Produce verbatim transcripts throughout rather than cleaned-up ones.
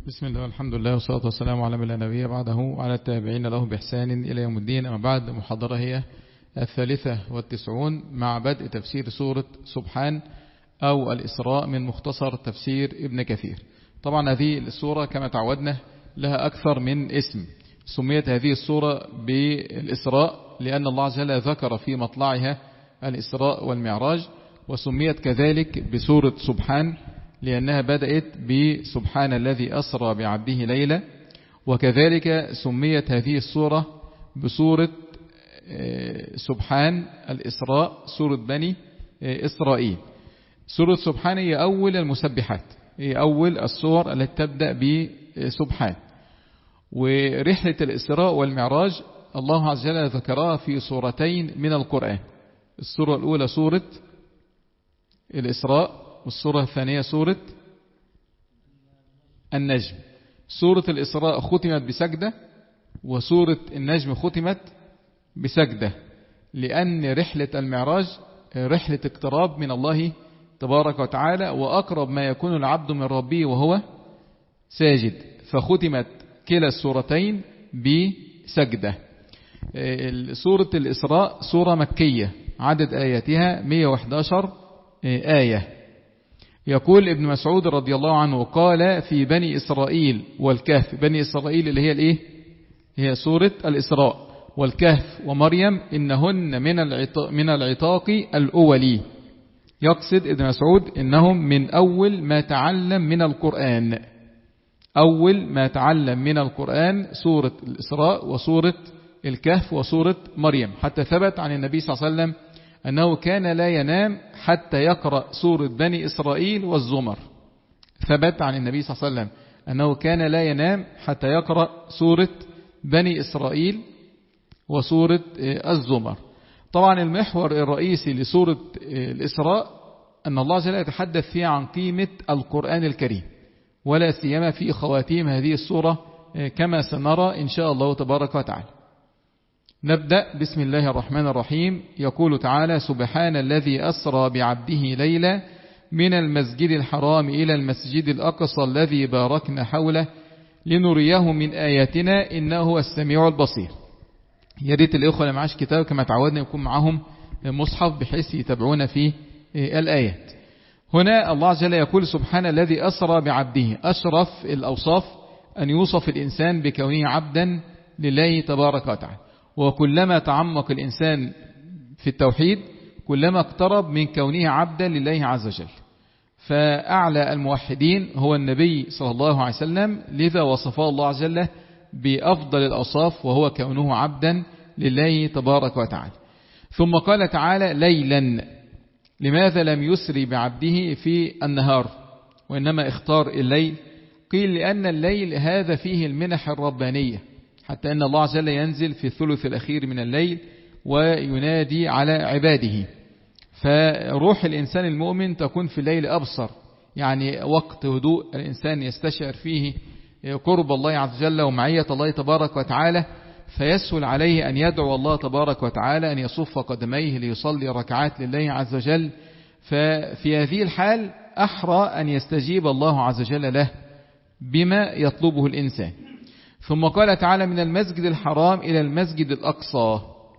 بسم الله والحمد لله والصلاة والسلام على من لا نبي بعده وعلى التابعين له بإحسان إلى يوم الدين. أما بعد، محاضرة هي الثالثة والتسعون مع بدء تفسير سورة سبحان أو الإسراء من مختصر تفسير ابن كثير. طبعا هذه السورة كما تعودنا لها أكثر من اسم. سميت هذه السورة بالإسراء لأن الله عز وجل ذكر في مطلعها الإسراء والمعراج، وسميت كذلك بسورة سبحان لأنها بدأت بسبحان الذي أسرى بعبده ليلة، وكذلك سميت هذه السورة بسورة سبحان الإسراء، سورة بني إسرائيل. سورة سبحان هي أول المسبحات، هي أول السور التي تبدأ بسبحان. ورحلة الإسراء والمعراج الله عز وجل ذكرها في سورتين من القرآن. السورة الأولى سورة الإسراء، والسورة الثانية سورة النجم. سورة الإسراء ختمت بسجدة، وسورة النجم ختمت بسجدة، لأن رحلة المعراج رحلة اقتراب من الله تبارك وتعالى، وأقرب ما يكون العبد من ربه وهو ساجد، فختمت كلا السورتين بسجدة. سورة الإسراء سورة مكية، عدد آياتها مئة وإحدى عشر آية. يقول ابن مسعود رضي الله عنه قال في بني إسرائيل والكهف، بني إسرائيل اللي هي الايه هي سورة الإسراء، والكهف ومريم إنهن من العتاق, من العتاق الأولي. يقصد ابن مسعود إنهم من أول ما تعلم من القرآن، أول ما تعلم من القرآن سورة الإسراء وسورة الكهف وسورة مريم، حتى ثبت عن النبي صلى الله عليه وسلم أنه كان لا ينام حتى يقرأ سورة بني إسرائيل والزمر. ثبت عن النبي صلى الله عليه وسلم أنه كان لا ينام حتى يقرأ سورة بني إسرائيل وسورة الزمر. طبعا المحور الرئيسي لسورة الإسراء أن الله جل وعلا يتحدث فيها عن قيمة القرآن الكريم، ولا سيما في خواتيم هذه السورة كما سنرى إن شاء الله تبارك وتعالى. نبدأ بسم الله الرحمن الرحيم. يقول تعالى: سبحان الذي أسرى بعبده ليلا من المسجد الحرام إلى المسجد الأقصى الذي باركنا حوله لنريه من آياتنا إنه هو السميع البصير. يا ريت الإخوة اللي معاش كتاب كما تعودنا يكون معهم مصحف بحيث يتابعون في الآيات. هنا الله عز وجل يقول سبحان الذي أسرى بعبده. أشرف الأوصاف أن يوصف الإنسان بكونه عبدا لله تبارك وتعالى، وكلما تعمق الإنسان في التوحيد كلما اقترب من كونه عبدا لله عز وجل. فأعلى الموحدين هو النبي صلى الله عليه وسلم، لذا وصفه الله عز وجل بأفضل الأوصاف وهو كونه عبدا لله تبارك وتعالى. ثم قال تعالى ليلا. لماذا لم يسري بعبده في النهار وإنما اختار الليل؟ قيل لأن الليل هذا فيه المنح الربانية، حتى أن الله عز وجل ينزل في الثلث الأخير من الليل وينادي على عباده. فروح الإنسان المؤمن تكون في الليل أبصر، يعني وقت هدوء الإنسان يستشعر فيه قرب الله عز وجل ومعية الله تبارك وتعالى، فيسهل عليه أن يدعو الله تبارك وتعالى أن يصف قدميه ليصلي ركعات لله عز وجل. ففي هذه الحال أحرى أن يستجيب الله عز وجل له بما يطلبه الإنسان. ثم قال تعالى من المسجد الحرام إلى المسجد الأقصى.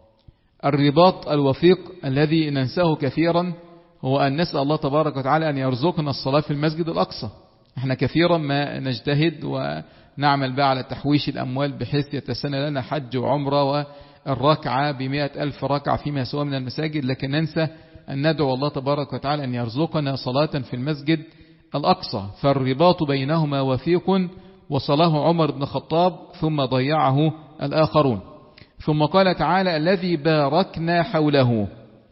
الرباط الوثيق الذي ننساه كثيرا هو أن نسأل الله تبارك وتعالى أن يرزقنا الصلاة في المسجد الأقصى. احنا كثيرا ما نجتهد ونعمل بقى على تحويش الأموال بحيث يتسنى لنا حج وعمرة والركعة بمئة ألف ركعة فيما سوى من المساجد، لكن ننسى أن ندعو الله تبارك وتعالى أن يرزقنا صلاة في المسجد الأقصى. فالرباط بينهما وثيق، وصله عمر بن الخطاب ثم ضيعه الآخرون. ثم قال تعالى الذي باركنا حوله.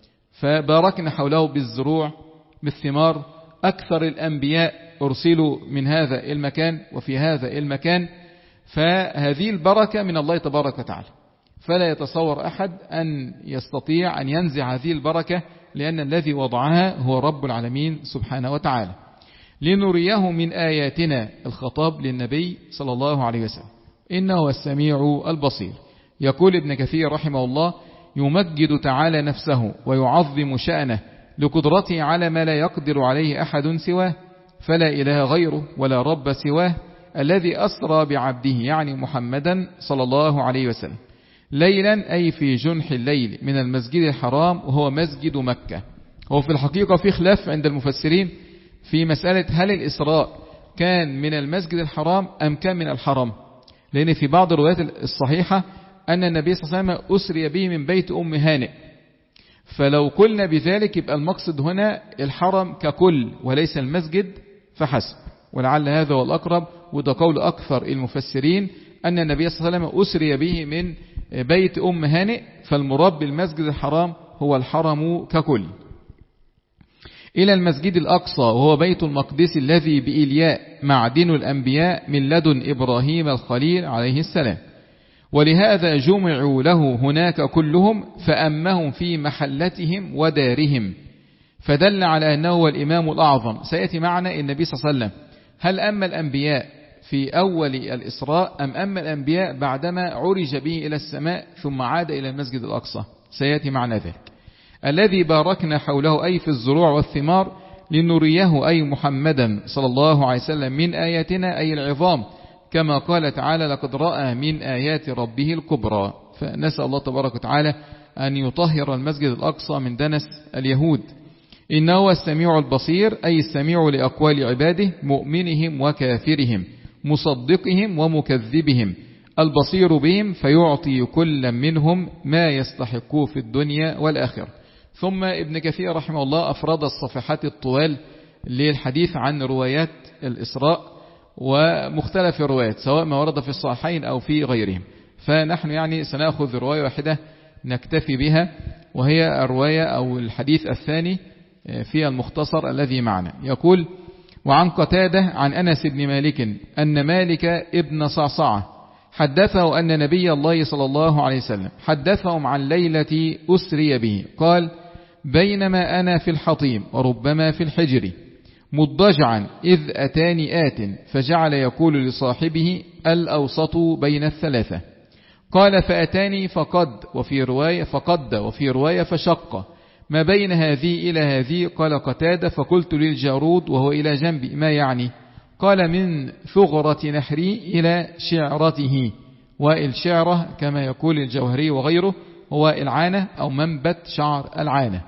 فباركنا حوله بالزروع بالثمار. أكثر الأنبياء أرسلوا من هذا المكان وفي هذا المكان، فهذه البركة من الله تبارك وتعالى، فلا يتصور أحد أن يستطيع أن ينزع هذه البركة، لأن الذي وضعها هو رب العالمين سبحانه وتعالى. لنريه من آياتنا، الخطاب للنبي صلى الله عليه وسلم، إنه السميع البصير. يقول ابن كثير رحمه الله: يمجد تعالى نفسه ويعظم شأنه لقدرته على ما لا يقدر عليه أحد سواه، فلا إله غيره ولا رب سواه، الذي أسرى بعبده يعني محمدا صلى الله عليه وسلم ليلا أي في جنح الليل من المسجد الحرام وهو مسجد مكة. هو في الحقيقة في خلاف عند المفسرين في مسألة هل الإسراء كان من المسجد الحرام أم كان من الحرم، لأن في بعض الروايات الصحيحة أن النبي صلى الله عليه وسلم أسري به من بيت أم هانئ، فلو قلنا بذلك يبقى المقصد هنا الحرم ككل وليس المسجد فحسب، ولعل هذا هو الأقرب، وده قول أكثر المفسرين أن النبي صلى الله عليه وسلم أسري به من بيت أم هانئ، فالمراد بالمسجد الحرام هو الحرم ككل، إلى المسجد الأقصى وهو بيت المقدس الذي بإلياء معدن الأنبياء من لدن إبراهيم الخليل عليه السلام، ولهذا جمعوا له هناك كلهم فأمهم في محلتهم ودارهم، فدل على أنه هو الإمام الأعظم. سيأتي معنا النبي صلى الله عليه وسلم هل أما الأنبياء في أول الإسراء أم أما الأنبياء بعدما عرج به إلى السماء ثم عاد إلى المسجد الأقصى؟ سيأتي معنا ذلك. الذي باركنا حوله أي في الزروع والثمار لنريه أي محمدا صلى الله عليه وسلم من آياتنا أي العظام، كما قال تعالى لقد رأى من آيات ربه الكبرى. فنسأل الله تبارك وتعالى أن يطهر المسجد الأقصى من دنس اليهود. إنه هو السميع البصير أي السميع لأقوال عباده مؤمنهم وكافرهم مصدقهم ومكذبهم، البصير بهم فيعطي كل منهم ما يستحقوه في الدنيا والآخرة. ثم ابن كثير رحمه الله أفراد الصفحات الطوال للحديث عن روايات الإسراء ومختلف الروايات سواء ما ورد في الصحيحين أو في غيرهم، فنحن يعني سنأخذ رواية واحدة نكتفي بها، وهي الرواية أو الحديث الثاني في المختصر الذي معنا. يقول وعن قتادة عن أنس بن مالك أن مالك ابن صعصعة حدثه أن نبي الله صلى الله عليه وسلم حدثهم عن ليلة أسري به قال بينما أنا في الحطيم وربما في الحجر مضجعا إذ أتاني آت فجعل يقول لصاحبه الأوسط بين الثلاثة، قال فأتاني فقد وفي رواية فقد وفي رواية فشق ما بين هذه إلى هذه. قال قتادة فقلت للجارود وهو إلى جنبي ما يعني؟ قال من ثغرة نحري إلى شعرته، والشعرة كما يقول الجوهري وغيره هو العانة أو منبت شعر العانة،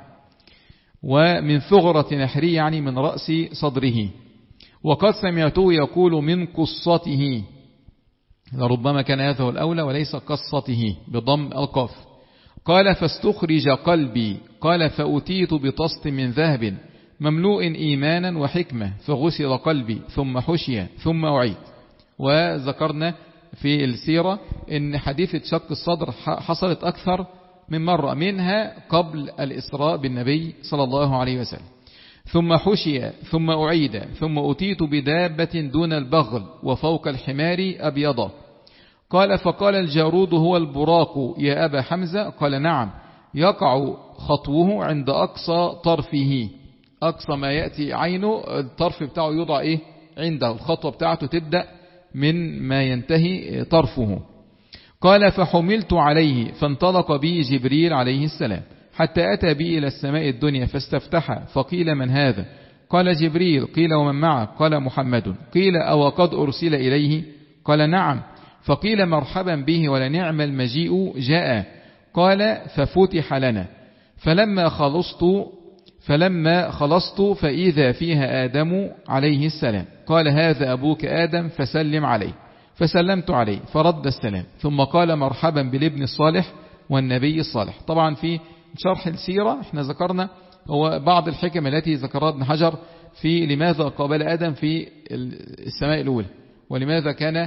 ومن ثغرة نحري يعني من رأس صدره. وقد سمعته يقول من قصته، لربما كان هذا الأولى وليس قصته بضم القاف. قال فاستخرج قلبي، قال فأتيت بطست من ذهب مملوء إيمانا وحكمة فغسل قلبي ثم حشي ثم أعيد. وذكرنا في السيرة ان حديثة شق الصدر حصلت أكثر من مرة، منها قبل الإسراء بالنبي صلى الله عليه وسلم. ثم حشي ثم أعيد ثم أتيت بدابة دون البغل وفوق الحمار أبيضة. قال فقال الجارود هو البراق يا أبا حمزة؟ قال نعم، يقع خطوه عند أقصى طرفه، أقصى ما يأتي عينه الطرف بتاعه يوضع إيه عنده، الخطوة بتاعته تبدأ من ما ينتهي طرفه. قال فحملت عليه فانطلق بي جبريل عليه السلام حتى أتى بي إلى السماء الدنيا فاستفتح فقيل من هذا؟ قال جبريل. قيل ومن معه؟ قال محمد. قيل أو قد أرسل إليه؟ قال نعم. فقيل مرحبا به ولنعم المجيء جاء. قال ففتح لنا فلما خلصت فلما خلصت فإذا فيها آدم عليه السلام. قال هذا أبوك آدم فسلم عليه، فسلمت عليه فرد السلام، ثم قال مرحبا بالابن الصالح والنبي الصالح. طبعا في شرح السيرة احنا ذكرنا هو بعض الحكم التي ذكرها ابن حجر في لماذا قابل آدم في السماء الأولى، ولماذا كان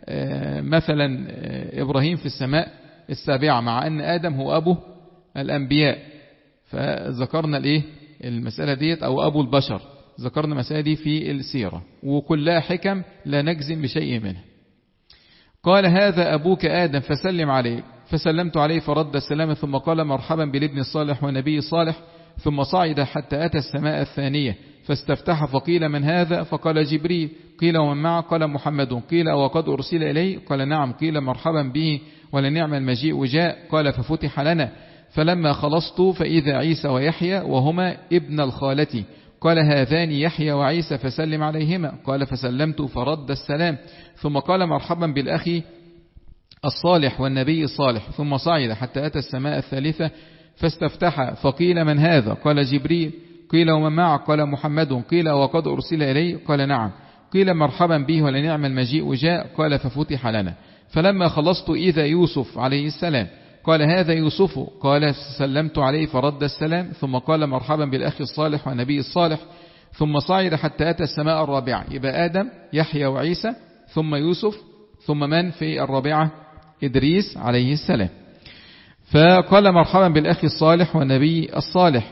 مثلا إبراهيم في السماء السابعة مع أن آدم هو أبو الأنبياء. فذكرنا الإيه المسألة ديت أو أبو البشر، ذكرنا مسألة دي في السيرة وكلها حكم لا نجزم بشيء منها. قال هذا أبوك آدم فسلم عليه، فسلمت عليه فرد السلام، ثم قال مرحبا بالابن الصالح والنبي الصالح، ثم صعد حتى أتى السماء الثانية فاستفتح فقيل من هذا؟ فقال جبريل. قيل ومن معه؟ قال محمد. قيل وقد أرسل إليه؟ قال نعم. قيل مرحبا به ولنعم المجيء جاء. قال ففتح لنا فلما خلصت فإذا عيسى ويحيى وهما ابن الخالة قال هذان يحيى وعيسى فسلم عليهما. قال فسلمت فرد السلام. ثم قال مرحبا بالأخ الصالح والنبي الصالح. ثم صعد حتى أتى السماء الثالثة فاستفتح فقيل من هذا؟ قال جبريل. قيل ومن معه؟ قال محمد. قيل وقد أرسل إليه؟ قال نعم. قيل مرحبا به ولنعم المجيء جاء. قال ففتح لنا. فلما خلصت إذا يوسف عليه السلام. قال هذا يوسف. قال سلمت عليه فرد السلام. ثم قال مرحبا بالأخ الصالح والنبي الصالح. ثم صعد حتى أتى السماء الرابعة. يبقى آدم يحيى وعيسى ثم يوسف ثم من في الرابعة؟ إدريس عليه السلام. فقال مرحبا بالأخ الصالح والنبي الصالح.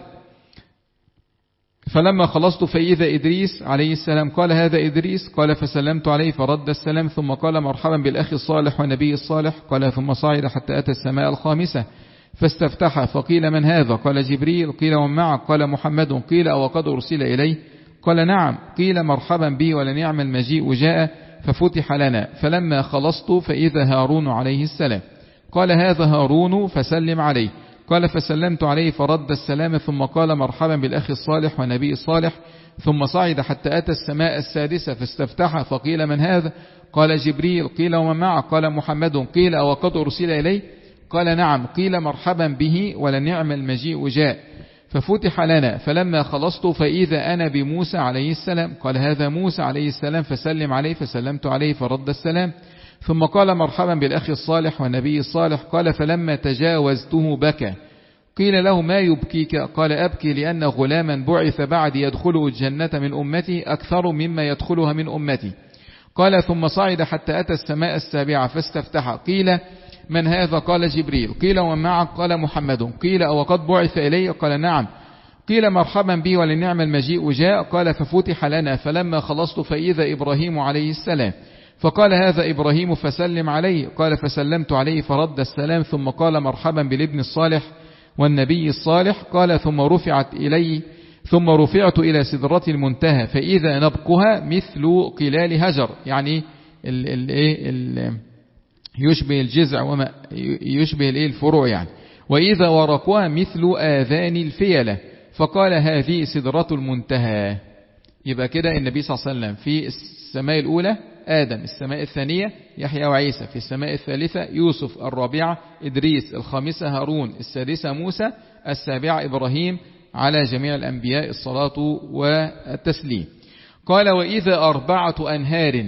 فلما خلصت فإذا إدريس عليه السلام. قال هذا إدريس. قال فسلمت عليه فرد السلام. ثم قال مرحبا بالأخ الصالح والنبي الصالح. قال ثم صعد حتى أتى السماء الخامسة فاستفتح فقيل من هذا؟ قال جبريل. قيل ومن معه؟ قال محمد. قيل وقد أرسل إليه؟ قال نعم. قيل مرحبا به ولنعم المجيء جاء. ففتح لنا. فلما خلصت فإذا هارون عليه السلام. قال هذا هارون فسلم عليه. قال فسلمت عليه فرد السلام. ثم قال مرحبا بالأخ الصالح والنبي الصالح. ثم صعد حتى أتى السماء السادسة فاستفتح فقيل من هذا؟ قال جبريل. قيل ومن معه؟ قال محمد. قيل وقد أرسل إليه؟ قال نعم. قيل مرحبا به ولنعم المجيء جاء. ففتح لنا. فلما خلصت فإذا أنا بموسى عليه السلام. قال هذا موسى عليه السلام فسلم عليه. فسلمت عليه فرد السلام. ثم قال مرحبا بالأخ الصالح والنبي الصالح. قال فلما تجاوزته بكى. قيل له ما يبكيك؟ قال أبكي لأن غلاما بعث بعد يدخل الجنة من أمتي أكثر مما يدخلها من أمتي. قال ثم صعد حتى أتى السماء السابعة فاستفتح. قيل من هذا؟ قال جبريل. قيل ومن معه؟ قال محمد. قيل وقد بعث إليه؟ قال نعم. قيل مرحبا به ولنعم المجيء جاء. قال ففتح لنا. فلما خلصت فإذا إبراهيم عليه السلام. فقال هذا إبراهيم فسلم عليه. قال فسلمت عليه فرد السلام. ثم قال مرحبا بالابن الصالح والنبي الصالح. قال ثم رفعت إلي ثم رفعت إلى سدرة المنتهى فإذا نبقها مثل قلال هجر، يعني ال ال ال يشبه الجذع وما يشبه الفروع يعني. وإذا ورقها مثل آذان الفيلة. فقال هذه سدرة المنتهى. يبقى كده النبي صلى الله عليه وسلم في السماء الأولى آدم، السماء الثانية يحيى وعيسى، في السماء الثالثة يوسف، الرابعة إدريس، الخامسة هارون، السادسة موسى، السابعة إبراهيم، على جميع الأنبياء الصلاة والتسليم. قال وإذا أربعة أنهار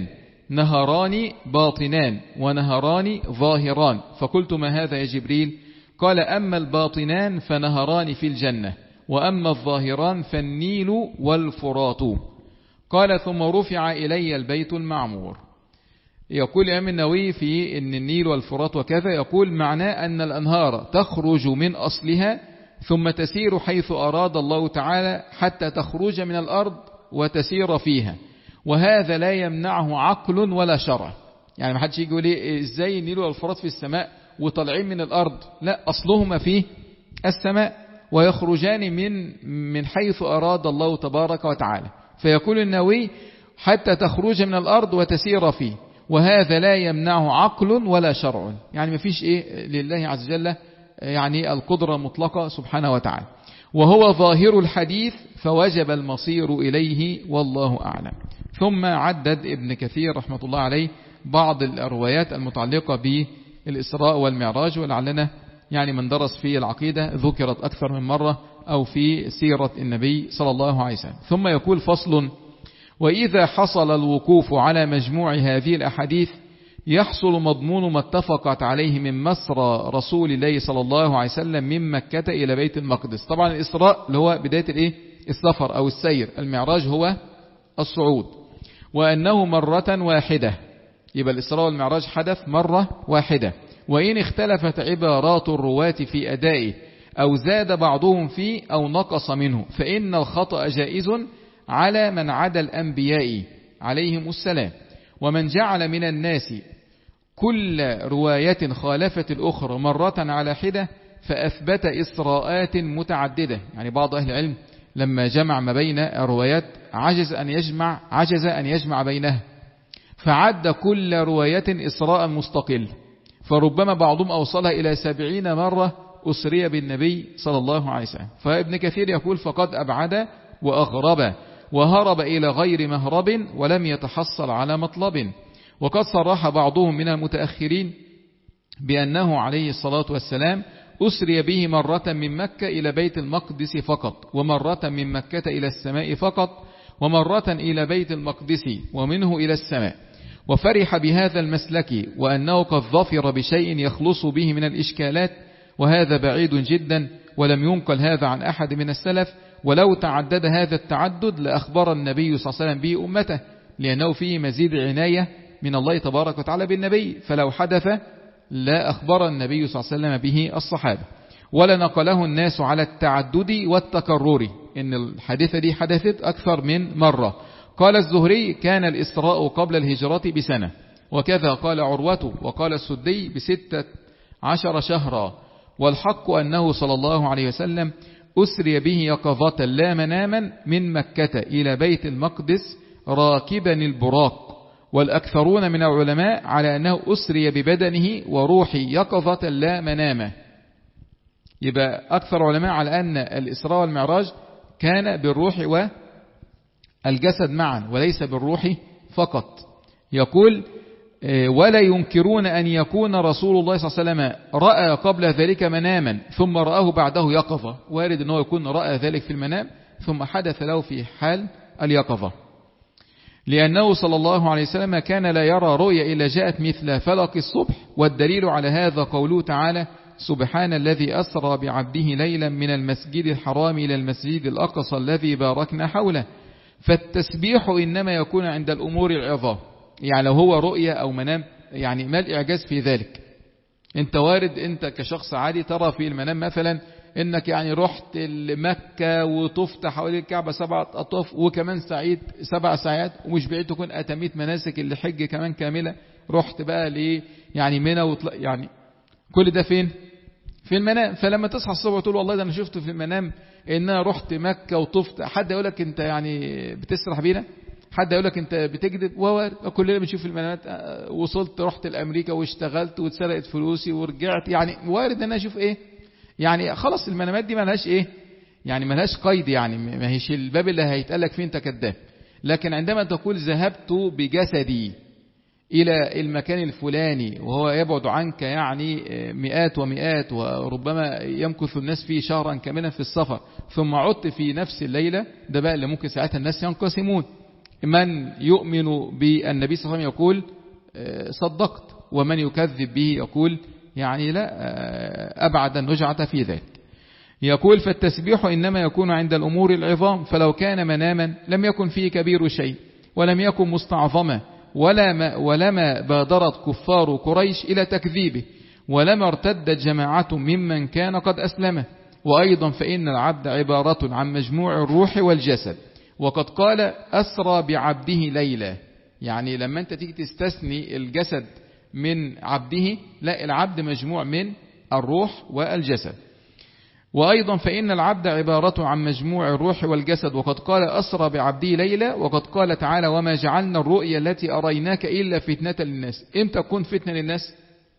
نهران باطنان ونهران ظاهران. فقلت ما هذا يا جبريل؟ قال أما الباطنان فنهران في الجنة، وأما الظاهران فالنيل والفرات. قال ثم رفع إلي البيت المعمور. يقول الإمام النووي في أن النيل والفرات وكذا، يقول معناه أن الأنهار تخرج من أصلها ثم تسير حيث أراد الله تعالى حتى تخرج من الأرض وتسير فيها، وهذا لا يمنعه عقل ولا شرع. يعني ما حدش يجي يقول لي ازاي النيل والفرات في السماء وطالعين من الأرض، لا، أصلهما في السماء ويخرجان من من حيث أراد الله تبارك وتعالى. فيقول النووي حتى تخرج من الأرض وتسير فيه، وهذا لا يمنعه عقل ولا شرع. يعني ما فيش إيه لله عز وجل يعني القدرة المطلقة سبحانه وتعالى، وهو ظاهر الحديث فوجب المصير إليه والله أعلم. ثم عدد ابن كثير رحمة الله عليه بعض الروايات المتعلقة بالإسراء والمعراج، ولعلنا يعني من درس في العقيدة ذكرت أكثر من مرة أو في سيرة النبي صلى الله عليه وسلم. ثم يقول فصل: وإذا حصل الوقوف على مجموع هذه الأحاديث يحصل مضمون ما اتفقت عليه من مسرى رسول الله صلى الله عليه وسلم من مكة إلى بيت المقدس. طبعا الإسراء اللي هو بداية الإيه؟ السفر أو السير، المعراج هو الصعود، وأنه مرة واحدة. يبقى الإسراء والمعراج حدث مرة واحدة، وإن اختلفت عبارات الرواة في أدائه أو زاد بعضهم فيه أو نقص منه فإن الخطأ جائز على من عدا الأنبياء عليهم السلام. ومن جعل من الناس كل رواية خالفت الأخرى مرة على حدة فأثبت إسراءات متعددة. يعني بعض أهل العلم لما جمع ما بين الروايات عجز أن يجمع عجز أن يجمع بينها، فعد كل رواية إسراء مستقل، فربما بعضهم أوصلها إلى سبعين مرة أسري بالنبي صلى الله عليه وسلم. فابن كثير يقول فقد أبعد وأغرب، وهرب إلى غير مهرب ولم يتحصل على مطلب. وقد صرح بعضهم من المتأخرين بأنه عليه الصلاة والسلام أسري به مرة من مكة إلى بيت المقدس فقط، ومرة من مكة إلى السماء فقط، ومرة إلى بيت المقدس ومنه إلى السماء. وفرح بهذا المسلك وأنه قد ظفر بشيء يخلص به من الإشكالات، وهذا بعيد جدا، ولم ينقل هذا عن أحد من السلف. ولو تعدد هذا التعدد لأخبر النبي صلى الله عليه وسلم به أمته، لأنه فيه مزيد عناية من الله تبارك وتعالى بالنبي، فلو حدث لا أخبر النبي صلى الله عليه وسلم به الصحابة، ولا نقله الناس على التعدد والتكرر، إن الحادثة دي حدثت أكثر من مرة. قال الزهري: كان الإسراء قبل الهجرة بسنة، وكذا قال عروة، وقال السدي بستة عشر شهرا. والحق أنه صلى الله عليه وسلم أسري به يقظة لا مناما من مكة إلى بيت المقدس راكبا البراق. والأكثرون من العلماء على أنه أسري ببدنه وروحي يقظة لا منامة. يبقى أكثر علماء على أن الإسراء والمعراج كان بالروح والجسد معا وليس بالروح فقط. يقول: ولا ينكرون أن يكون رسول الله صلى الله عليه وسلم رأى قبل ذلك مناما ثم رآه بعده يقظة. وارد أنه يكون رأى ذلك في المنام ثم حدث له في حال اليقظة، لأنه صلى الله عليه وسلم كان لا يرى رؤيا إلا جاءت مثل فلق الصبح. والدليل على هذا قوله تعالى: سبحان الذي أسرى بعبده ليلا من المسجد الحرام إلى المسجد الأقصى الذي باركنا حوله. فالتسبيح إنما يكون عند الأمور العظام، يعني لو هو رؤيا أو منام، يعني ما الإعجاز في ذلك؟ انت وارد انت كشخص عادي ترى في المنام مثلا انك يعني رحت لمكة وطفت حوالين الكعبة سبعة أطواف، وكمان سعيد سبع ساعات، ومش بعيد تكون أتميت مناسك الحج كمان كاملة، رحت بقى ليه يعني منى وطلع، يعني كل ده فين؟ في المنام. فلما تصحى الصبح وتقول والله ده انا شفته في المنام ان انا رحت مكة وطفت، حد يقول لك انت يعني بتسرح بينا؟ حد يقول لك انت بتكذب؟ وكلنا بنشوف في المنامات وصلت رحت لأمريكا واشتغلت واتسرقت فلوسي ورجعت، يعني وارد ان انا اشوف ايه؟ يعني خلاص المنامات دي ملهاش ايه؟ يعني ملهاش قيد، يعني ما هيش الباب اللي هيتقالك فيه انت كذاب. لكن عندما تقول ذهبت بجسدي إلى المكان الفلاني وهو يبعد عنك يعني مئات ومئات، وربما يمكث الناس فيه شهرا كاملا في السفر، ثم عدت في نفس الليلة، ده بقى اللي ممكن ساعتها الناس ينقسمون. من يؤمن بالنبي صلى الله عليه وسلم يقول صدقت، ومن يكذب به يقول يعني لا، أبعد النجعة في ذلك. يقول: فالتسبيح إنما يكون عند الأمور العظام، فلو كان مناما لم يكن فيه كبير شيء، ولم يكن مستعظما، ولما, ولما بادرت كفار قريش إلى تكذيبه، ولما ارتدت جماعة ممن كان قد أسلمه. وأيضا فإن العبد عبارة عن مجموع الروح والجسد، وقد قال أسرى بعبده ليلا، يعني لما أنت تيجي تستثني الجسد من عبده، لا، العبد مجموع من الروح والجسد. وأيضا فإن العبد عبارة عن مجموع الروح والجسد، وقد قال أسرى بعبده ليلا، وقد قال تعالى: وما جعلنا الرؤيا التي أريناك إلا فتنة للناس. إمتى تكون فتنة للناس؟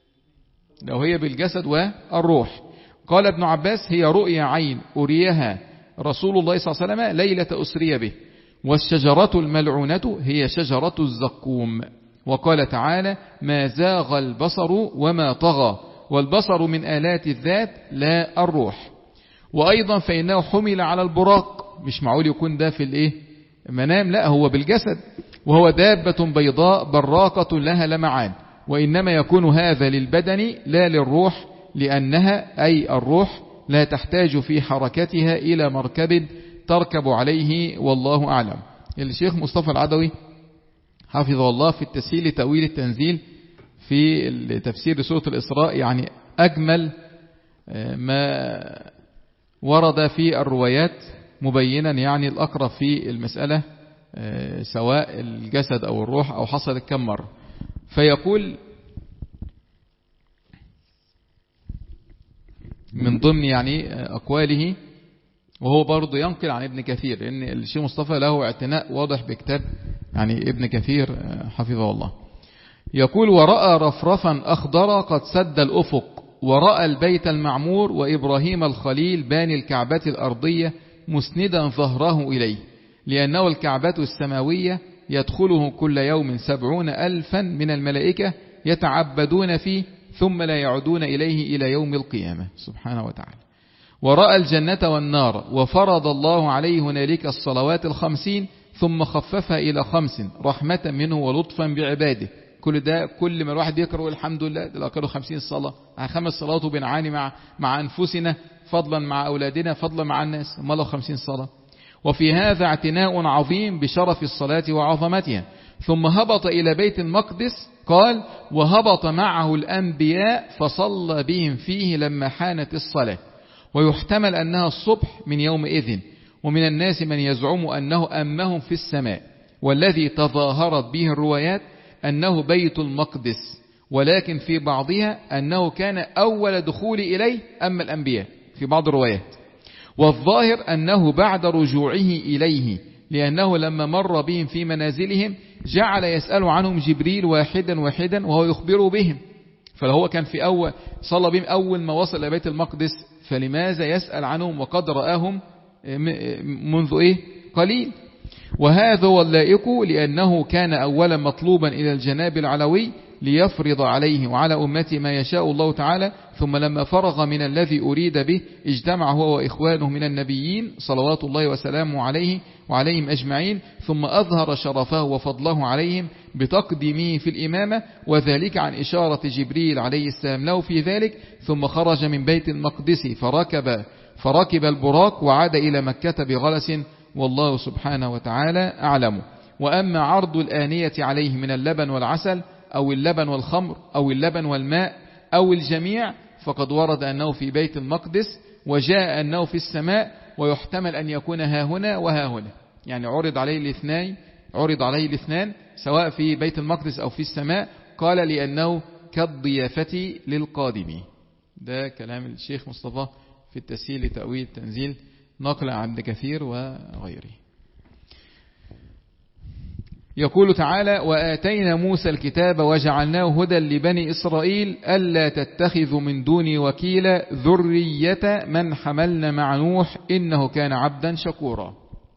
لو هي بالجسد والروح. قال ابن عباس: هي رؤيا عين أريها رسول الله صلى الله عليه وسلم ليلة أسري به. والشجرة الملعونة هي شجرة الزقوم. وقال تعالى: ما زاغ البصر وما طغى، والبصر من آلات الذات لا الروح. وأيضا فإنه حمل على البراق، مش معقول يكون ده في الايه منام، لا، هو بالجسد، وهو دابة بيضاء براقة لها لمعان، وإنما يكون هذا للبدن لا للروح، لأنها أي الروح لا تحتاج في حركتها إلى مركب تركب عليه، والله أعلم. الشيخ مصطفى العدوي حفظه الله في التسهيل لتأويل التنزيل في تفسير سورة الإسراء، يعني أجمل ما ورد في الروايات مبينا يعني الأقرب في المسألة، سواء الجسد أو الروح أو حصلت كم مرة. فيقول من ضمن يعني أقواله، وهو برضه ينقل عن ابن كثير، لأن الشيخ مصطفى له اعتناء واضح بكتاب يعني ابن كثير حفظه الله. يقول: ورأى رفرفا أخضر قد سد الأفق، ورأى البيت المعمور وإبراهيم الخليل باني الكعبة الأرضية مسندا ظهره إليه، لأنه الكعبة السماوية يدخله كل يوم سبعون ألفا من الملائكة يتعبدون فيه ثم لا يعودون إليه إلى يوم القيامة سبحانه وتعالى. ورأى الجنة والنار، وفرض الله عليه هنالك الصلوات الخمسين ثم خففها إلى خمس رحمة منه ولطفا بعباده. كل ده كل ما الواحد يقرأ الحمد لله ده قالوا خمسين صلاة، خمس صلوات وبنعاني مع مع أنفسنا فضلا مع أولادنا فضلا مع الناس، ما له خمسين صلاة. وفي هذا اعتناء عظيم بشرف الصلاة وعظمتها. ثم هبط إلى بيت المقدس، قال وهبط معه الأنبياء فصلى بهم فيه لما حانت الصلاة، ويحتمل أنها الصبح من يومئذ. ومن الناس من يزعم أنه أمهم في السماء، والذي تظاهرت به الروايات أنه بيت المقدس، ولكن في بعضها أنه كان أول دخول إليه أما الأنبياء في بعض الروايات. والظاهر أنه بعد رجوعه إليه، لأنه لما مر بهم في منازلهم جعل يسأل عنهم جبريل واحدا واحدا وهو يخبر بهم. فهو كان في أول صلى بهم أول ما وصل إلى بيت المقدس، فلماذا يسأل عنهم وقد رآهم منذ إيه قليل؟ وهذا هو اللائق، لأنه كان أولا مطلوبا إلى الجناب العلوي ليفرض عليه وعلى أمته ما يشاء الله تعالى. ثم لما فرغ من الذي أريد به اجتمع هو وإخوانه من النبيين صلوات الله وسلامه عليه وعليهم أجمعين، ثم أظهر شرفه وفضله عليهم بتقديمه في الإمامة، وذلك عن إشارة جبريل عليه السلام له في ذلك. ثم خرج من بيت المقدس فركب فركب البراق وعاد إلى مكة بغلس، والله سبحانه وتعالى أعلم. وأما عرض الآنية عليه من اللبن والعسل أو اللبن والخمر أو اللبن والماء أو الجميع، فقد ورد أنه في بيت المقدس، وجاء أنه في السماء، ويحتمل أن يكون ها هنا وها هنا، يعني عرض عليه الاثنين عرض عليه الاثنان سواء في بيت المقدس أو في السماء. قال لأنه كالضيافة للقادمين. ده كلام الشيخ مصطفى في التسهيل لتأويل التنزيل، نقل عن ابن كثير وغيره. يقول تعالى وآتينا موسى الكتاب وجعلناه هدى لبني إسرائيل ألا تتخذوا من دوني وكيلا ذرية من حملنا مع نوح إنه كان عبدا شكورا.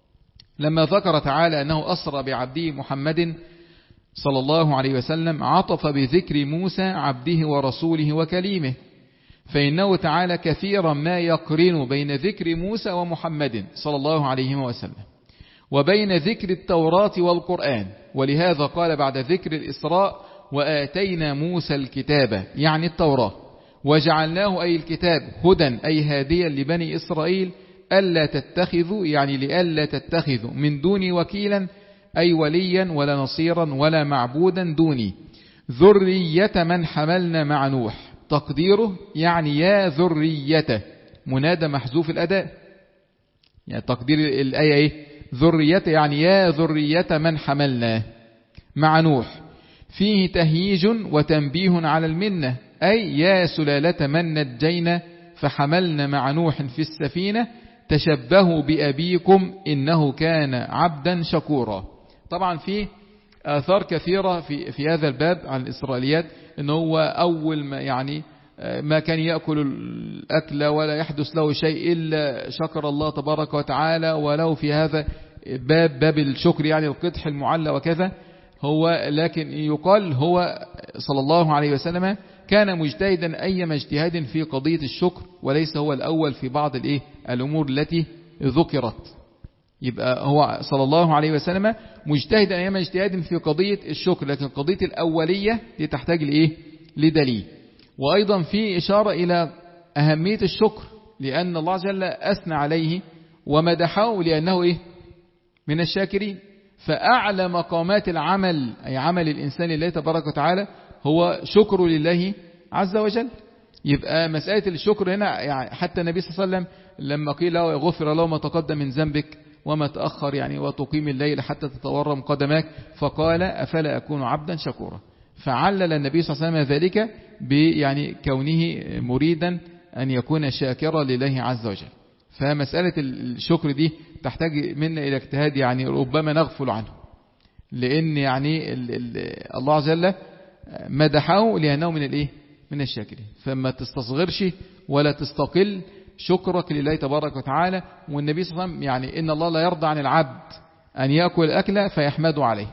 لما ذكر تعالى أنه أسرى بعبده محمد صلى الله عليه وسلم، عطف بذكر موسى عبده ورسوله وكليمه، فإنه تعالى كثيرا ما يقرن بين ذكر موسى ومحمد صلى الله عليه وسلم وبين ذكر التوراة والقرآن. ولهذا قال بعد ذكر الإسراء وآتينا موسى الكتاب، يعني التوراة، وجعلناه أي الكتاب هدى أي هاديا لبني إسرائيل ألا تتخذوا، يعني لألا تتخذوا من دوني وكيلا أي وليا ولا نصيرا ولا معبودا دوني. ذرية من حملنا مع نوح، تقديره يعني يا ذريته، منادى محذوف الأداء، يعني تقدير الآية إيه؟ ذرية، يعني يا ذرية من حملنا مع نوح. فيه تهييج وتنبيه على المنة، أي يا سلالة من نجينا فحملنا مع نوح في السفينة تشبهوا بأبيكم إنه كان عبدا شكورا. طبعا في آثار كثيرة في في هذا الباب عن الإسرائيليات، إنه هو أول ما يعني ما كان يأكل الأكل ولا يحدث له شيء إلا شكر الله تبارك وتعالى، ولو في هذا باب باب الشكر يعني القدح المعلى وكذا. هو لكن يقال هو صلى الله عليه وسلم كان مجتهدا أيما اجتهاد في قضية الشكر، وليس هو الأول في بعض الإيه الأمور التي ذكرت. يبقى هو صلى الله عليه وسلم مجتهدا أيما اجتهاد في قضية الشكر، لكن قضية الأولية دي تحتاج لإيه لدليل. وأيضا في إشارة إلى أهمية الشكر، لأن الله جل أثنى عليه ومدحه لأنه إيه من الشاكرين. فأعلى مقامات العمل أي عمل الإنسان لله تبارك وتعالى هو شكر لله عز وجل. يبقى مسألة الشكر هنا يعني حتى النبي صلى الله عليه وسلم لما قيل له غفر له ما تقدم من ذنبك وما تأخر، يعني وتقيم الليل حتى تتورم قدماك، فقال أفلا أكون عبدا شكورا. فعلل النبي صلى الله عليه وسلم ذلك يعني كونه مريدا أن يكون شاكرا لله عز وجل. فمسألة الشكر دي تحتاج منا إلى اجتهاد، يعني ربما نغفل عنه، لأن يعني الله عز وجل مدحه لأنه من الإيه من الشاكرين. فما تستصغرش ولا تستقل شكرك لله تبارك وتعالى. والنبي صلى الله عليه وسلم يعني إن الله لا يرضى عن العبد أن يأكل أكله فيحمده عليه،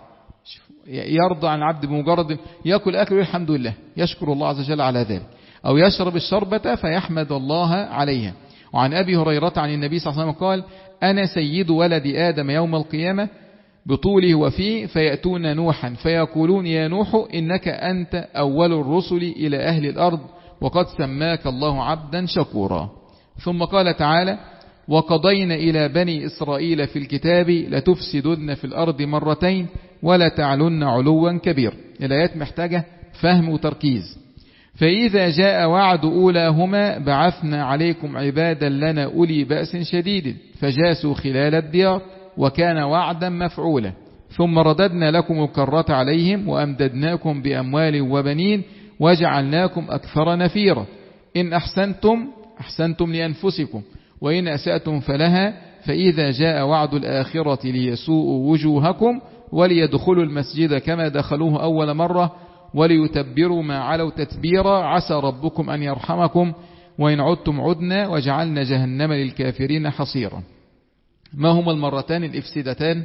يرضى عن العبد بمجرد يأكل أكله الحمد لله يشكر الله عز وجل على ذلك، أو يشرب الشربة فيحمد الله عليها. وعن أبي هريرة عن النبي صلى الله عليه وسلم قال أنا سيد ولد آدم يوم القيامة بطوله وفيه، فيأتون نوحا فيقولون يا نوح إنك أنت أول الرسل إلى أهل الأرض وقد سماك الله عبدا شكورا. ثم قال تعالى وقضينا إلى بني إسرائيل في الكتاب لتفسدن في الأرض مرتين ولا تعلن علوا كبير. الآيات محتاجة فهم وتركيز. فإذا جاء وعد أولاهما بعثنا عليكم عبادا لنا أولي بأس شديد فجاسوا خلال الديار وكان وعدا مفعولا ثم رددنا لكم الكرة عليهم وأمددناكم بأموال وبنين وجعلناكم أكثر نفيرا إن أحسنتم أحسنتم لأنفسكم وإن أسأتم فلها فإذا جاء وعد الآخرة ليسوءوا وجوهكم وليدخلوا المسجد كما دخلوه أول مرة وليتبروا ما علوا تتبيرا عسى ربكم أن يرحمكم وإن عدتم عدنا وجعلنا جهنم للكافرين حصيرا. ما هما المرتان الإفسدتان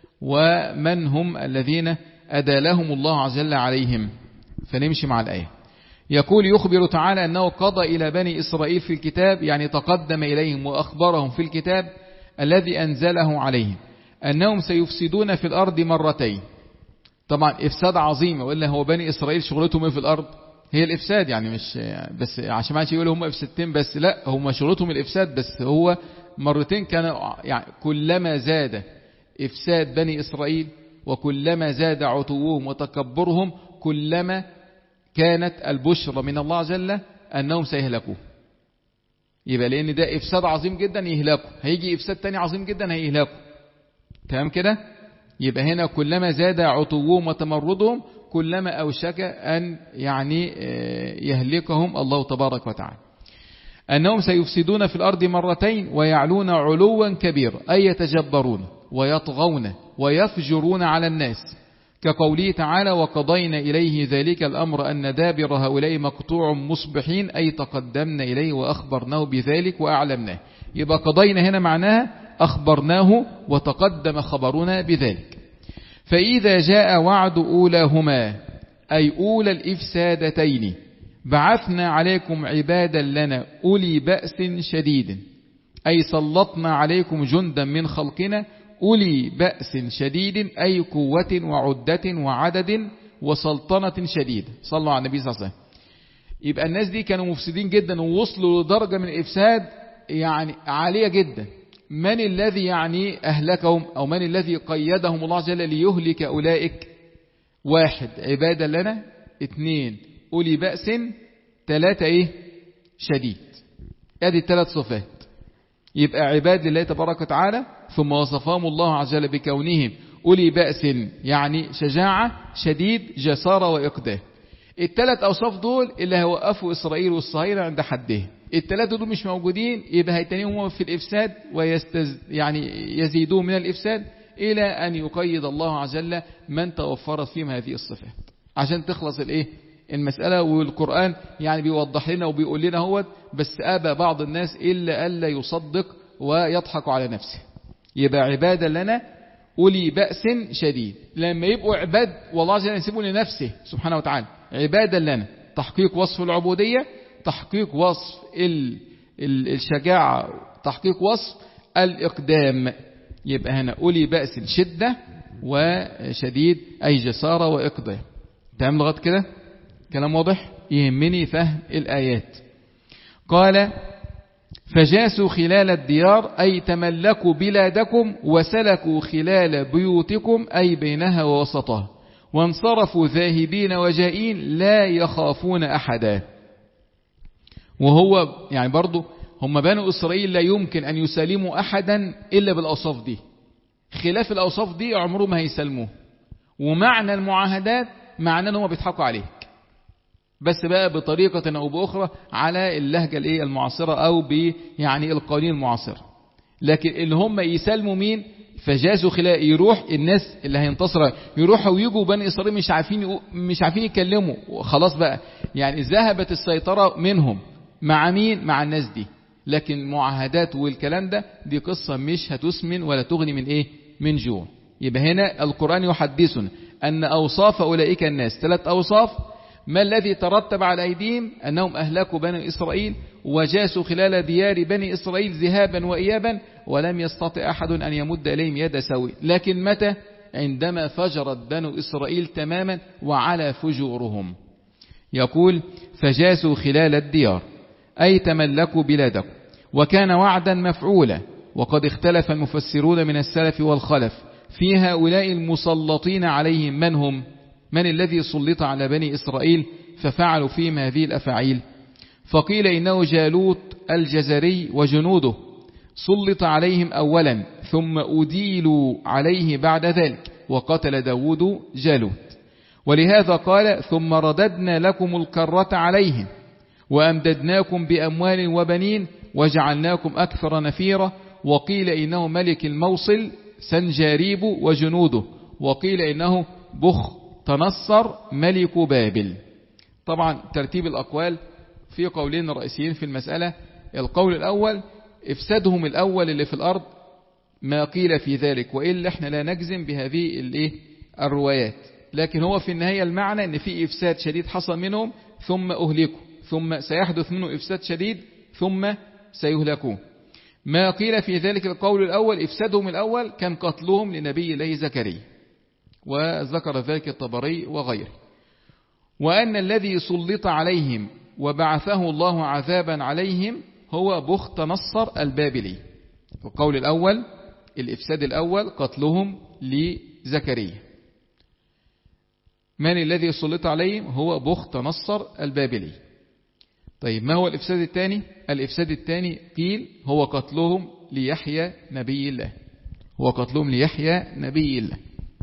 ومن هم الذين أدالهم الله عز وجل عليهم؟ فنمشي مع الآية. يقول يخبر تعالى أنه قضى إلى بني إسرائيل في الكتاب، يعني تقدم إليهم وأخبرهم في الكتاب الذي أنزله عليهم أنهم سيفسدون في الأرض مرتين. طبعا إفساد عظيم، وإلا هو بني إسرائيل شغلتهم في الأرض هي الإفساد، يعني مش بس عشان ما يقولوا هم إفسادتين بس، لا هم شغلتهم الإفساد، بس هو مرتين كان يعني كلما زاد إفساد بني إسرائيل وكلما زاد عتوهم وتكبرهم كلما كانت البشرى من الله عز وجل أنهم سيهلكوا. يبقى لأن ده إفساد عظيم جدا يهلكوا، هيجي إفساد تاني عظيم جدا هيهلكوا. تمام كده؟ يبقى هنا كلما زاد عتوهم وتمردهم كلما أوشك أن يعني يهلكهم الله تبارك وتعالى. أنهم سيفسدون في الأرض مرتين ويعلون علوا كبيرا، أي يتجبرون ويطغون ويفجرون على الناس، كقوله تعالى وقضينا إليه ذلك الأمر أن دابر هؤلاء مقطوع مصبحين، أي تقدمنا إليه وأخبرناه بذلك وأعلمناه. يبقى قضينا هنا معناها أخبرناه وتقدم خبرنا بذلك. فإذا جاء وعد أولاهما أي أولى الإفسادتين بعثنا عليكم عبادا لنا أولي بأس شديد، أي سلطنا عليكم جندا من خلقنا أولي بأس شديد، أي قوة وعدة وعدد وسلطنة شديد. صلوا على النبي صلى الله عليه وسلم. يبقى الناس دي كانوا مفسدين جدا ووصلوا لدرجة من الإفساد يعني عالية جدا. من الذي يعني أهلكهم أو من الذي قيدهم الله عز وجل ليهلك أولئك؟ واحد عبادا لنا، اثنين أولي بأس، ثلاثة إيه؟ شديد. هذه الثلاث صفات. يبقى عباد لله تبارك وتعالى ثم وصفهم الله عز وجل بكونهم أولي بأس يعني شجاعة، شديد جسارة وإقدام. الثلاث أوصاف دول اللي هيوقفوا إسرائيل والصهاينة عند حدهم. الثلاثة دول مش موجودين يبقى هيتنيهم في الإفساد ويستز يعني يزيدون من الإفساد إلى أن يقيد الله عز وجل من توفرت فيهم هذه الصفات عشان تخلص الإيه المسألة. والقرآن يعني بيوضح لنا وبيقول لنا هو بس أبى بعض الناس إلا ألا يصدق ويضحك على نفسه. يبقى عبادة لنا أولي بأس شديد. لما يبقوا عباد والله عز وجل ينسبوا لنفسه سبحانه وتعالى عبادة لنا، تحقيق وصف العبودية، تحقيق وصف الشجاعة، تحقيق وصف الإقدام. يبقى هنا أولي بأس شدة وشديد أي جسارة وإقدام. تمام لغاية كده؟ كلام واضح؟ يهمني فهم الآيات. قال فجاسوا خلال الديار أي تملكوا بلادكم وسلكوا خلال بيوتكم أي بينها ووسطها، وانصرفوا ذاهبين وجائين لا يخافون أحدا. وهو يعني برضو هم بنو إسرائيل لا يمكن أن يسلموا أحدا إلا بالأوصاف دي، خلاف الأوصاف دي عمرهم ما هيسلموه. ومعنى المعاهدات معنى أنهم بيضحكوا عليك بس بقى بطريقة أو بأخرى على اللهجة الايه المعاصرة أو ب يعني القوانين المعاصرة. لكن اللي هم يسلموا مين؟ فجازوا خلال يروح الناس اللي هينتصر يروحوا ويجوا بني إسرائيل مش عارفين مش عارفين يتكلموا خلاص بقى يعني ذهبت السيطرة منهم مع مين؟ مع الناس دي. لكن معاهدات والكلام ده دي قصة مش هتسمن ولا تغني من إيه؟ من جوع. يبقى هنا القرآن يحدثنا أن أوصاف أولئك الناس ثلاث أوصاف. ما الذي ترتب على أيديهم؟ أنهم أهلكوا بني إسرائيل وجاسوا خلال ديار بني إسرائيل ذهابا وإيابا ولم يستطع أحد أن يمد إليهم يد سوي. لكن متى؟ عندما فجرت بنو إسرائيل تماما وعلى فجورهم. يقول فجاسوا خلال الديار أي تملكوا بلادكم وكان وعدا مفعولا. وقد اختلف المفسرون من السلف والخلف في هؤلاء المسلطين عليهم من هم؟ من الذي سلط على بني إسرائيل ففعلوا فيهم هذه الأفاعيل؟ فقيل إنه جالوت الجزري وجنوده سلط عليهم أولا ثم أديلوا عليه بعد ذلك وقتل داود جالوت. ولهذا قال ثم رددنا لكم الكرة عليهم وأمددناكم بأموال وبنين وجعلناكم أكثر نفيرا. وقيل إنه ملك الموصل سنجاريب وجنوده. وقيل إنه بخ تنصر ملك بابل. طبعا ترتيب الأقوال في قولين رئيسيين في المسألة. القول الأول إفسادهم الأول اللي في الأرض ما قيل في ذلك، وإلا احنا لا نجزم بهذه الايه الروايات، لكن هو في النهاية المعنى ان في إفساد شديد حصل منهم ثم أهلكوا، ثم سيحدث منه إفساد شديد ثم سيهلكون. ما قيل في ذلك القول الأول إفسادهم الأول كان قتلهم لنبي الله زكريا، وذكر ذلك الطبري وغيره. وأن الذي سلط عليهم وبعثه الله عذابا عليهم هو بخت نصر البابلي. القول الأول الإفساد الأول قتلهم لزكريا. من الذي سلط عليهم؟ هو بخت نصر البابلي. طيب ما هو الإفساد الثاني؟ الإفساد الثاني قيل هو قتلهم ليحيى نبي الله، هو قتلهم ليحيى نبي الله.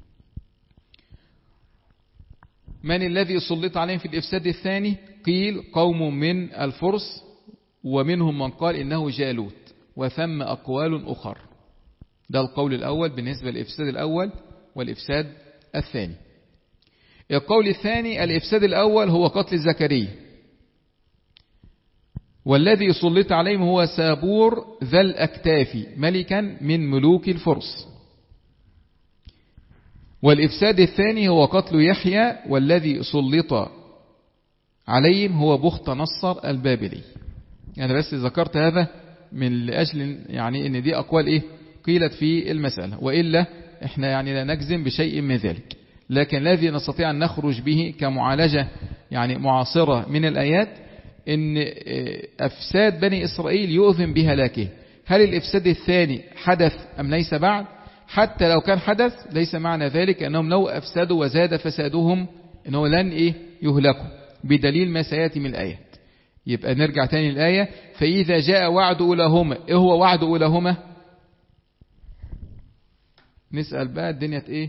من الذي سلط عليهم في الإفساد الثاني؟ قيل قوم من الفرس، ومنهم من قال إنه جالوت، وثم أقوال أخر. ده القول الأول بالنسبة للإفساد الأول والإفساد الثاني. القول الثاني الإفساد الأول هو قتل زكريا، والذي سلط عليهم هو سابور ذا الأكتاف ملكا من ملوك الفرس. والإفساد الثاني هو قتل يحيى، والذي سلط عليهم هو بخت نصر البابلي. يعني بس ذكرت هذا من لأجل يعني ان دي أقوال إيه قيلت في المسألة، وإلا احنا يعني لا نجزم بشيء من ذلك. لكن الذي نستطيع أن نخرج به كمعالجة يعني معاصرة من الآيات ان أفساد بني إسرائيل يؤذن بهلاكه. هل الإفساد الثاني حدث أم ليس بعد؟ حتى لو كان حدث ليس معنى ذلك أنهم لو أفسدوا وزاد فسادهم أنه لن إيه يهلكوا، بدليل ما سيأتي من الآيات. يبقى نرجع تاني الآية. فإذا جاء وعد أولاهما، إيه هو وعد أولاهما؟ نسأل بقى الدنيا إيه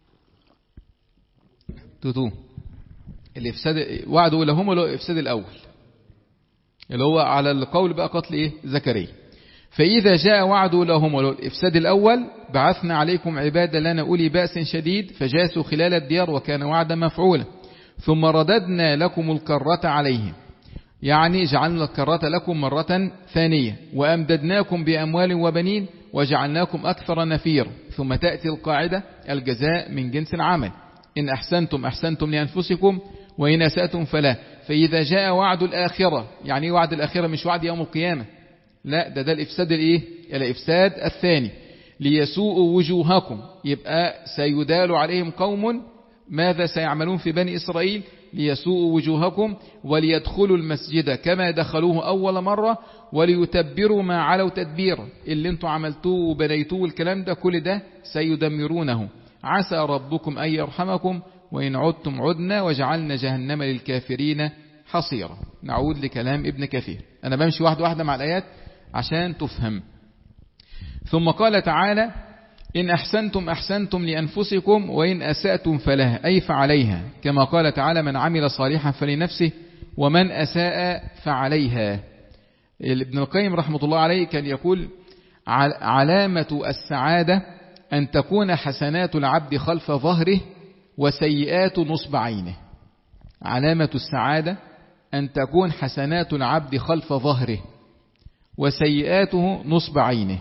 تتو الإفساد وعد أولاهما اللي هو الإفساد الأول، اللي هو على القول بقى قتل إيه زكريا. فإذا جاء وعد أولاهما اللي هو الإفساد الأول بعثنا عليكم عبادا لنا أولي بأس شديد فجاسوا خلال الديار وكان وعدا مفعولا ثم رددنا لكم الكرة عليهم، يعني جعلنا الكرة لكم مرة ثانية وأمددناكم بأموال وبنين وجعلناكم أكثر نفير. ثم تأتي القاعدة الجزاء من جنس العمل، إن أحسنتم أحسنتم لأنفسكم وإن أسأتم فلا. فإذا جاء وعد الآخرة، يعني وعد الآخرة مش وعد يوم القيامة، لا ده ده الإفساد الإيه؟ الإفساد الثاني. ليسوءوا وجوهكم، يبقى سيدال عليهم قوم ماذا سيعملون في بني إسرائيل؟ ليسوءوا وجوهكم وليدخلوا المسجد كما دخلوه أول مرة وليتبروا ما علوا تدبيرا. اللي انتوا عملتوه وبنيتوه الكلام ده كل ده سيدمرونه. عسى ربكم أن يرحمكم وإن عدتم عدنا وجعلنا جهنم للكافرين حصيرا. نعود لكلام ابن كثير، أنا بمشي واحدة واحدة مع الآيات عشان تفهم. ثم قال تعالى إن أحسنتم أحسنتم لأنفسكم وإن أسأتم فلها، أي فعليها، كما قال تعالى من عمل صالحا فلنفسه ومن أساء فعليها. ابن القيم رحمة الله عليه كان يقول علامة السعادة أن تكون حسنات العبد خلف ظهره وسيئات نصب عينه. علامة السعادة أن تكون حسنات العبد خلف ظهره وسيئاته نصب عينه.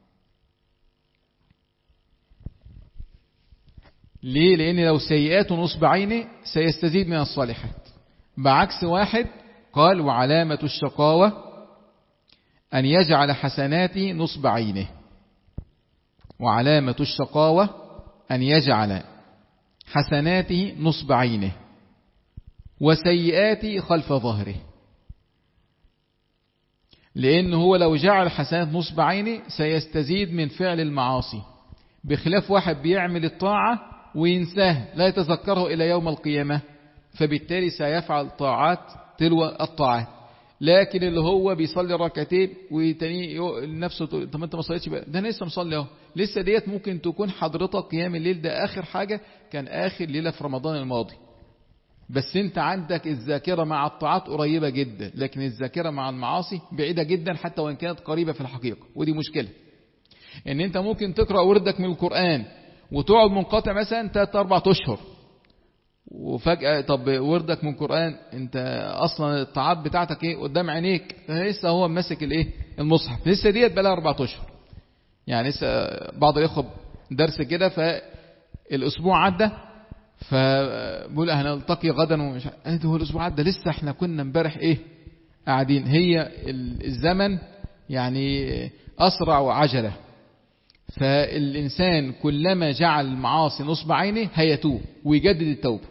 ليه؟ لأن لو سيئاته نصب عينه سيستزيد من الصالحات، بعكس واحد قال وعلامة الشقاوة أن يجعل حسناته نصب عينه. وعلامة الشقاوة أن يجعل حسناته نصب عينه وسيئاته خلف ظهره. لأنه هو لو جعل حسنات نصب عينه سيستزيد من فعل المعاصي، بخلاف واحد بيعمل الطاعة وينساه لا يتذكره إلى يوم القيامة، فبالتالي سيفعل طاعات تلو الطاعات. لكن اللي هو بيصلي ركعتين وتاني نفسه طب ما انت ما صليتش بقى، ده انا لسه مصلي اهو، لسه ديت ممكن تكون حضرتك قيام الليل ده اخر حاجة كان اخر ليلة في رمضان الماضي، بس انت عندك الذاكرة مع الطاعات قريبة جدا، لكن الذاكرة مع المعاصي بعيدة جدا حتى وان كانت قريبة في الحقيقة. ودي مشكلة، ان انت ممكن تقرأ وردك من القرآن وتقعد منقطع مثلا ثلاثة أربعة أشهر، وفجأة طب وردك من القرآن انت اصلا الطاعات بتاعتك ايه قدام عينيك، لسه هو ماسك الايه المصحف، لسه ديت بقى لها أربعة أشهر. يعني لسه بعض الاخوه درس كده فالاسبوع عدى فبقول هنلتقي غدا ومش عارف هو الاسبوع عدى لسه احنا كنا امبارح ايه قاعدين. هي الزمن يعني اسرع وعجله، فالإنسان كلما جعل المعاصي نصب عينه هيتوب ويجدد التوبة.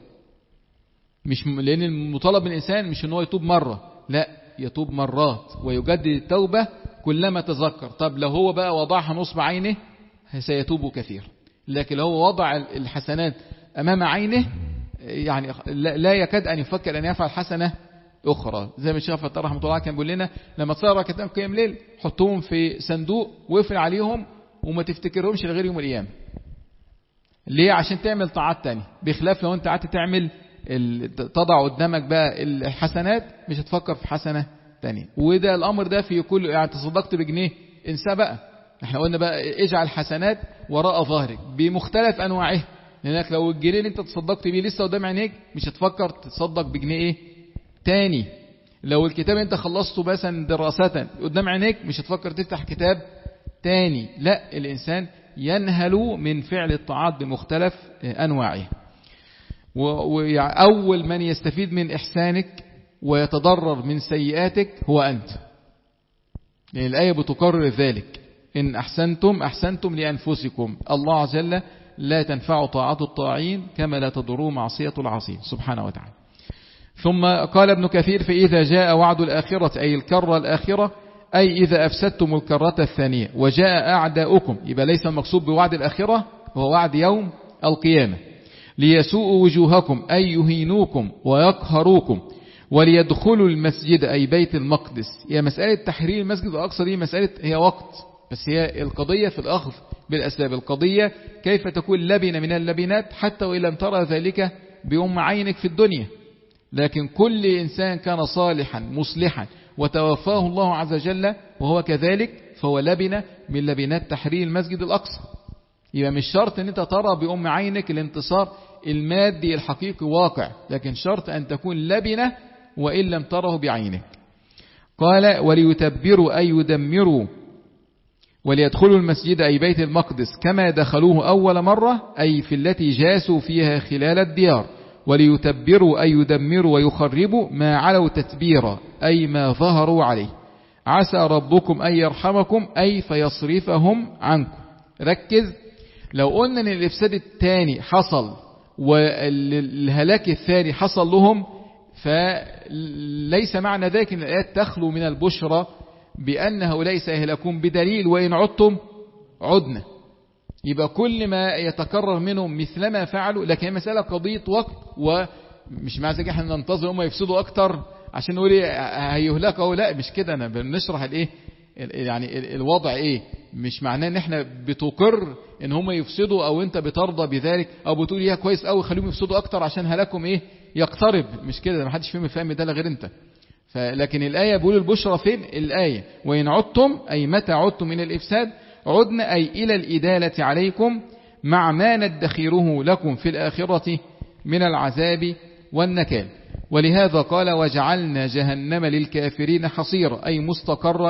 مش م... لأن المطالب من الإنسان مش أنه يتوب مرة، لا يتوب مرات ويجدد التوبة كلما تذكر. طب لو هو بقى وضعها نصب عينه سيتوب كثير، لكن لو هو وضع الحسنات أمام عينه يعني لا يكاد أن يفكر أن يفعل حسنة أخرى. زي ما الشيخ فتح رحمة الله كان بيقول لنا لما تصير ركعتين قيام ليل حطوهم في صندوق وقفل عليهم وما تفتكرهمش لغير يوم القيامة. ليه؟ عشان تعمل طاعات تاني، بخلاف لو انت قعدت تعمل تضع قدامك بقى الحسنات مش هتفكر في حسنة تانية. وده الامر ده في كل يعني تصدقت بجنيه انسى بقى، احنا قلنا بقى اجعل حسنات وراء ظهرك بمختلف انواعها، لانك لو الجنيه اللي انت تصدقت بيه لسه قدام عينيك مش هتفكر تتصدق بجنيه ايه تاني. لو الكتاب انت خلصته مثلا دراسة قدام عينيك مش هتفكر تفتح كتاب تاني. لا، الإنسان ينهل من فعل الطاعات بمختلف أنواعه. وأول من يستفيد من إحسانك ويتضرر من سيئاتك هو أنت، لأن الآية بتقرر ذلك. إن أحسنتم أحسنتم لأنفسكم، الله عز وجل لا تنفع طاعة الطاعين كما لا تضر معصية العاصين سبحانه وتعالى. ثم قال ابن كثير فإذا جاء وعد الآخرة أي الكرة الآخرة أي إذا أفسدتم الكرة الثانية وجاء أعداؤكم، يبقى ليس المقصود بوعد الآخرة هو وعد يوم القيامة، ليسوءوا وجوهكم أي يهينوكم ويقهروكم وليدخلوا المسجد أي بيت المقدس. هي مسألة تحرير المسجد الأقصى دي مسألة هي وقت، بس هي القضية في الأخذ بالأسباب. القضية كيف تكون لبنة من اللبنات حتى وإن لم ترى ذلك بأم عينك في الدنيا، لكن كل إنسان كان صالحا مصلحا وتوفاه الله عز وجل وهو كذلك فهو لبنة من لبنات تحرير المسجد الأقصى. يبقى مش شرط ان انت ترى بأم عينك الانتصار المادي الحقيقي واقع، لكن شرط ان تكون لبنة وإن لم تره بعينك. قال وليتبروا أي يدمروا وليدخلوا المسجد أي بيت المقدس كما دخلوه أول مرة أي في التي جاسوا فيها خلال الديار. وليتبروا أي يدمروا ويخربوا ما علوا تتبيرا أي ما ظهروا عليه. عسى ربكم أن يرحمكم أي فيصرفهم عنكم. ركز، لو قلنا أن الإفساد الثاني حصل والهلاك الثاني حصل لهم فليس معنى ذلك أن الآيات تخلو من البشرى بأن هؤلاء سيهلكون بدليل وإن عدتم عدنا. يبقى كل ما يتكرر منهم مثلما فعلوا، لكن هي مسألة قضية وقت، ومش معنى ذلك احنا ننتظر هم يفسدوا أكتر عشان نقول ايه هيهلكوا. لا مش كده، أنا بنشرح الايه يعني الوضع ايه. مش معناه ان احنا بتقر ان هم يفسدوا او انت بترضى بذلك او بتقول يا كويس قوي خليهم يفسدوا اكتر عشان هلاكهم ايه يقترب. مش كده، ما حدش فيهم يفهم ده غير انت. فلكن الآية بيقول البشرى فين الآية وإن عدتم أي متى عدتم من الإفساد عدنا أي إلى الإدالة عليكم مع ما ندخره لكم في الآخرة من العذاب والنكال. ولهذا قال وجعلنا جهنم للكافرين حصيرا أي مستقرا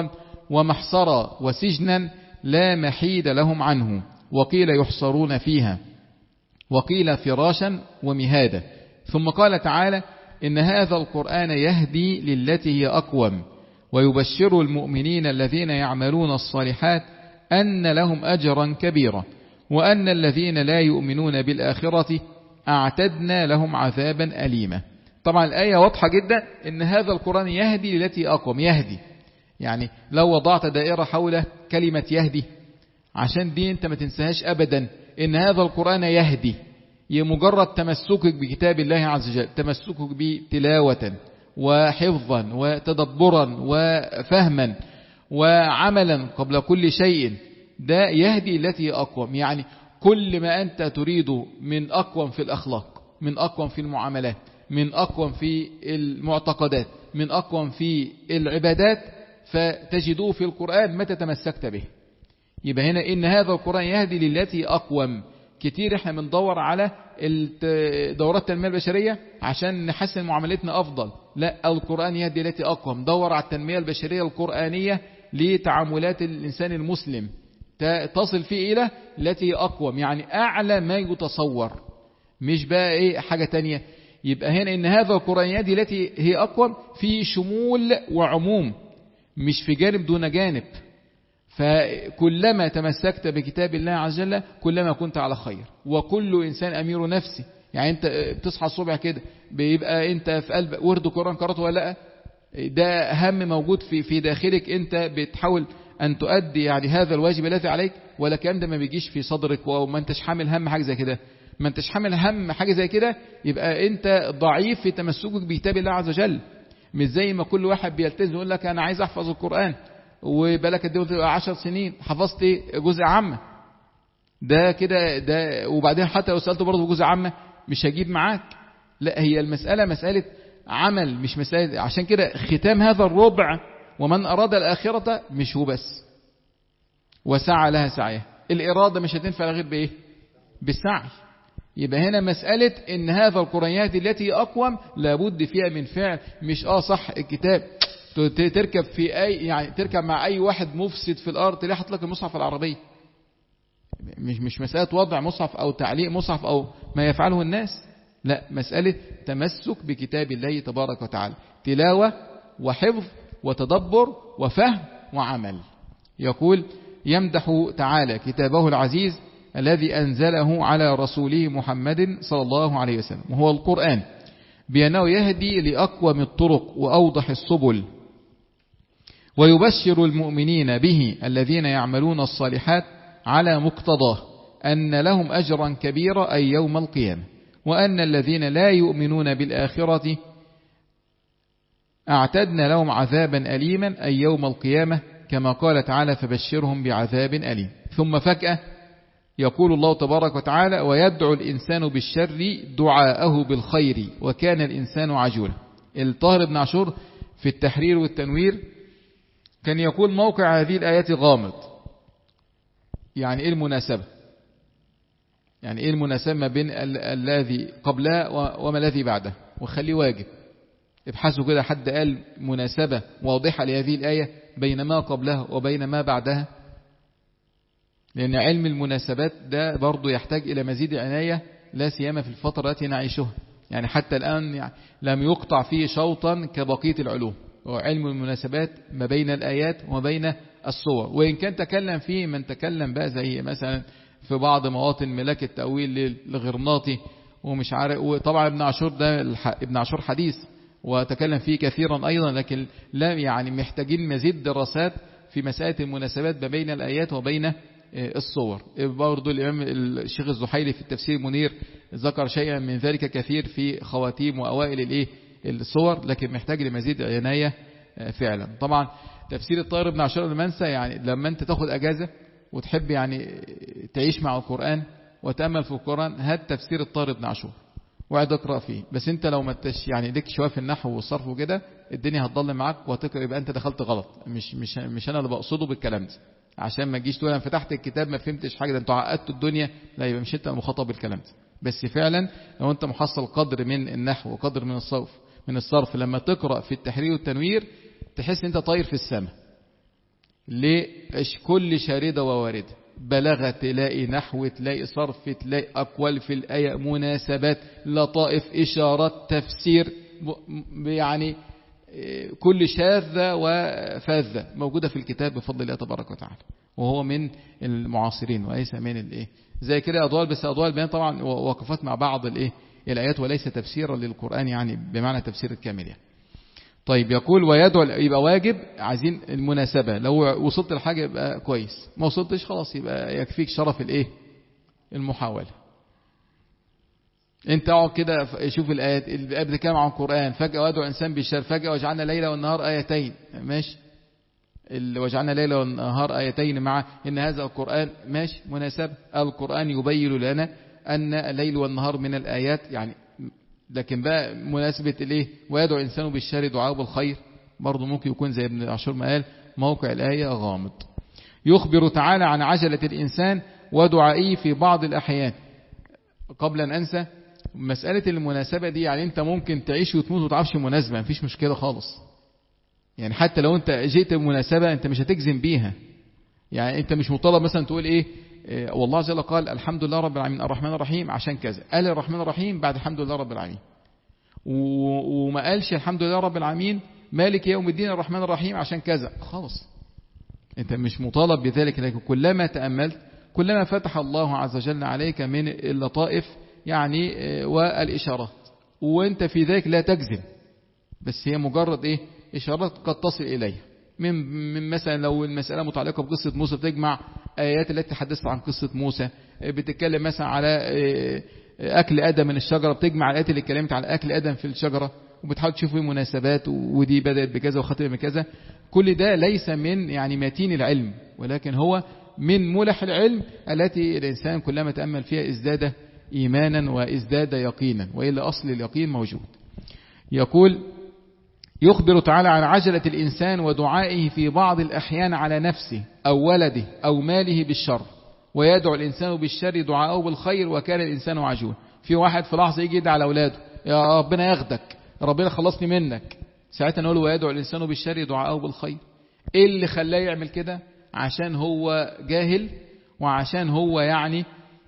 ومحصرا وسجنا لا محيد لهم عنه، وقيل يحصرون فيها، وقيل فراشا ومهادا. ثم قال تعالى إن هذا القرآن يهدي للتي هي أقوم ويبشر المؤمنين الذين يعملون الصالحات أن لهم أجرا كبيرا وأن الذين لا يؤمنون بالآخرة أعتدنا لهم عذابا أليما. طبعا الآية واضحة جدا إن هذا القرآن يهدي للتي أقوم. يهدي يعني لو وضعت دائرة حول كلمة يهدي عشان دي انت ما تنساهاش أبدا، إن هذا القرآن يهدي مجرد تمسكك بكتاب الله عز وجل، تمسكك بتلاوة وحفظا وتدبرا وفهما وعملا قبل كل شيء، ده يهدي التي أقوم. يعني كل ما أنت تريد من أقوم في الأخلاق، من أقوم في المعاملات، من أقوم في المعتقدات، من أقوم في العبادات، فتجدوه في القرآن متى تمسكت به. يبقى هنا إن هذا القرآن يهدي للتي أقوم. كتير احنا بندور على دورات التنمية البشرية عشان نحسن معاملتنا أفضل. لا، القرآن يهدي للتي أقوم. دور على التنمية البشرية القرآنية لتعاملات الإنسان المسلم، تصل فيه إلى التي أقوم، يعني أعلى ما يتصور، مش بقى إيه حاجة تانية. يبقى هنا إن هذا القرآن يهدي التي هي أقوم في شمول وعموم، مش في جانب دون جانب. فكلما تمسكت بكتاب الله عز وجل كلما كنت على خير، وكل إنسان أمير نفسه. يعني أنت بتصحى الصبح كده بيبقى أنت في قلب ورد قرآن قرأته ولا لا؟ ده هم موجود في في داخلك، أنت بتحاول أن تؤدي يعني هذا الواجب الذي عليك، ولا كان ده ما بيجيش في صدرك وما أنتش حامل هم حاجة زي كده؟ ما أنتش حامل هم حاجة زي كده، يبقى أنت ضعيف في تمسكك بكتاب الله عز وجل. مش زي ما كل واحد بيلتزم يقول لك أنا عايز أحفظ القرآن، وبالك قد عشر سنين حفظت جزء عامة، ده كده ده، وبعدين حتى لو سألته برضه جزء عامة مش هجيب معاك. لا، هي المسألة مسألة عمل، مش مسألة. عشان كده ختام هذا الربع ومن أراد الآخرة مش هو بس وسعى لها سعيها. الإرادة مش هتنفع غير بإيه؟ بالسعي. يبقى هنا مسألة إن هذا القرآن يهدي التي أقوم لابد فيها من فعل. مش آه صح الكتاب تركب في أي يعني تركب مع أي واحد مفسد في الأرض تلاقي حط لك المصحف العربي. مش مش مسألة وضع مصحف أو تعليق مصحف أو ما يفعله الناس، لا، مسألة تمسك بكتاب الله تبارك وتعالى، تلاوة وحفظ وتدبر وفهم وعمل. يقول يمدح تعالى كتابه العزيز الذي أنزله على رسوله محمد صلى الله عليه وسلم وهو القرآن بأنه يهدي لأقوم الطرق وأوضح السبل، ويبشر المؤمنين به الذين يعملون الصالحات على مقتضاه أن لهم أجرا كبيرا أي يوم القيامة، وأن الذين لا يؤمنون بالآخرة أعتدنا لهم عذابا أليما أي يوم القيامة، كما قال تعالى فبشرهم بعذاب أليم. ثم فجأة يقول الله تبارك وتعالى ويدعو الإنسان بالشر دعاءه بالخير وكان الإنسان عجولا. الطاهر بن عاشور في التحرير والتنوير كان يقول موقع هذه الآيات غامض. يعني إيه المناسبة؟ يعني إيه المناسبة ما بين ال الذي قبلها وما الذي بعده؟ وخليه واجب ابحثوا كده حد قال مناسبة واضحة لهذه الآية بين ما قبلها وبين ما بعدها، لأن علم المناسبات ده برضو يحتاج إلى مزيد عناية، لا سيما في الفترة التي نعيشها. يعني حتى الآن يعني لم يقطع فيه شوطا كبقية العلوم، وعلم المناسبات ما بين الآيات وما بين الصور. وإن كان تكلم فيه من تكلم بقى زي مثلا في بعض مواطن ملاك التأويل للغرناطي ومش عارف، وطبعا ابن عاشور ده ابن عاشور حديث وتكلم فيه كثيرا أيضا، لكن لا يعني محتاجين مزيد دراسات في مسألة المناسبات ما بين الآيات وبين الصور. برضو الإمام الشيخ الزحيلي في التفسير المنير ذكر شيئا من ذلك كثير في خواتيم وأوائل الإيه الصور، لكن محتاج لمزيد عناية فعلا. طبعا تفسير الطاهر بن عاشور المنسى، يعني لما أنت تاخد أجازة وتحب يعني تعيش مع القرآن وتأمل في القرآن، هات تفسير الطاهر بن عاشور وقعد اقرأ فيه. بس انت لو ما تش يعني ليك شويه في النحو والصرف وكده الدنيا هتضل معاك وهتقرأ، يبقى انت دخلت غلط. مش مش مش انا اللي بقصده بالكلام ده، عشان ما تجيش تقول انا فتحت الكتاب ما فهمتش حاجه، ده انتوا عقدتوا الدنيا. لا، يبقى مش انت المخاطب بالكلام ده. بس فعلا لو انت محصل قدر من النحو وقدر من الصرف من الصرف لما تقرأ في التحرير والتنوير تحس انت طاير في السماء. ليه؟ كل شاردة وواردة، بلاغة تلاقي، نحو تلاقي، صرف تلاقي، أقوال في الآية، مناسبات، لطائف، إشارات، تفسير، يعني كل شاذة وفاذة موجودة في الكتاب بفضل الله تبارك وتعالى، وهو من المعاصرين وليس من الايه زي كده أضوال، بس أضوال البيان طبعا وقفت مع بعض الايه الآيات وليس تفسيرا للقرآن يعني بمعنى تفسير الكامل يعني. طيب يقول ويدعو، يبقى واجب، عايزين المناسبة، لو وصلت لحاجة يبقى كويس، ما وصلتش خلاص يبقى يكفيك شرف الايه المحاولة. انت اقعد كده شوف الآيات اللي بتتكلم عن القرآن، فجأة وادعو انسان بالشر، فجأة وجعلنا ليلة والنهار آيتين، ماشي، وجعلنا ليلة والنهار آيتين مع ان هذا القرآن ماشي مناسبة، القرآن يبين لنا ان الليل والنهار من الآيات يعني، لكن بقى مناسبة الايه ويدعو انسان بالشر دعاء بالخير برضه ممكن يكون زي ابن عاشور ما قال موقع الآية غامض. يخبر تعالى عن عجلة الإنسان ودعائه في بعض الأحيان. قبل أن أنسى مسألة المناسبة دي، يعني أنت ممكن تعيش وتموت وتعرفش مناسبة، مفيش مشكلة خالص، يعني حتى لو أنت جئت بمناسبة أنت مش هتجزم بيها، يعني أنت مش مطالب مثلا تقول إيه, إيه والله عز وجل قال الحمد لله رب العالمين الرحمن الرحيم عشان كذا، قال الرحمن الرحيم بعد الحمد لله رب العالمين، وما قالش الحمد لله رب العالمين مالك يوم الدين الرحمن الرحيم عشان كذا، خالص أنت مش مطالب بذلك، لكن كلما تأملت كلما فتح الله عز وجل عليك من اللطائف يعني والإشارات، وانت في ذلك لا تجزم، بس هي مجرد ايه إشارات قد تصل إليها، من, من مثلا لو المسألة متعلقة بقصة موسى بتجمع آيات التي تحدثت عن قصة موسى، بتتكلم مثلا على أكل آدم من الشجرة، بتجمع الآيات اللي اتكلمت على أكل آدم في الشجرة، وبتحاول تشوف مناسبات، ودي بدأت بكذا وختمت بكذا، كل ده ليس من يعني متين العلم، ولكن هو من ملح العلم التي الإنسان كلما تأمل فيها ازداد إيمانا وازداد يقينا، وإلا أصل اليقين موجود. يقول يخبر تعالى عن عجلة الإنسان ودعائه في بعض الأحيان على نفسه أو ولده أو ماله بالشر، ويدعو الإنسان بالشر دعاءه بالخير وكان الإنسان عجول. في واحد في لحظة يجي يدعي على أولاده يا ربنا ياخدك، ربنا خلصني منك، ساعتها نقول ويدعو الإنسان بالشر دعاءه بالخير. إيه اللي خلاه يعمل كده؟ عشان هو جاهل، وعشان هو يعني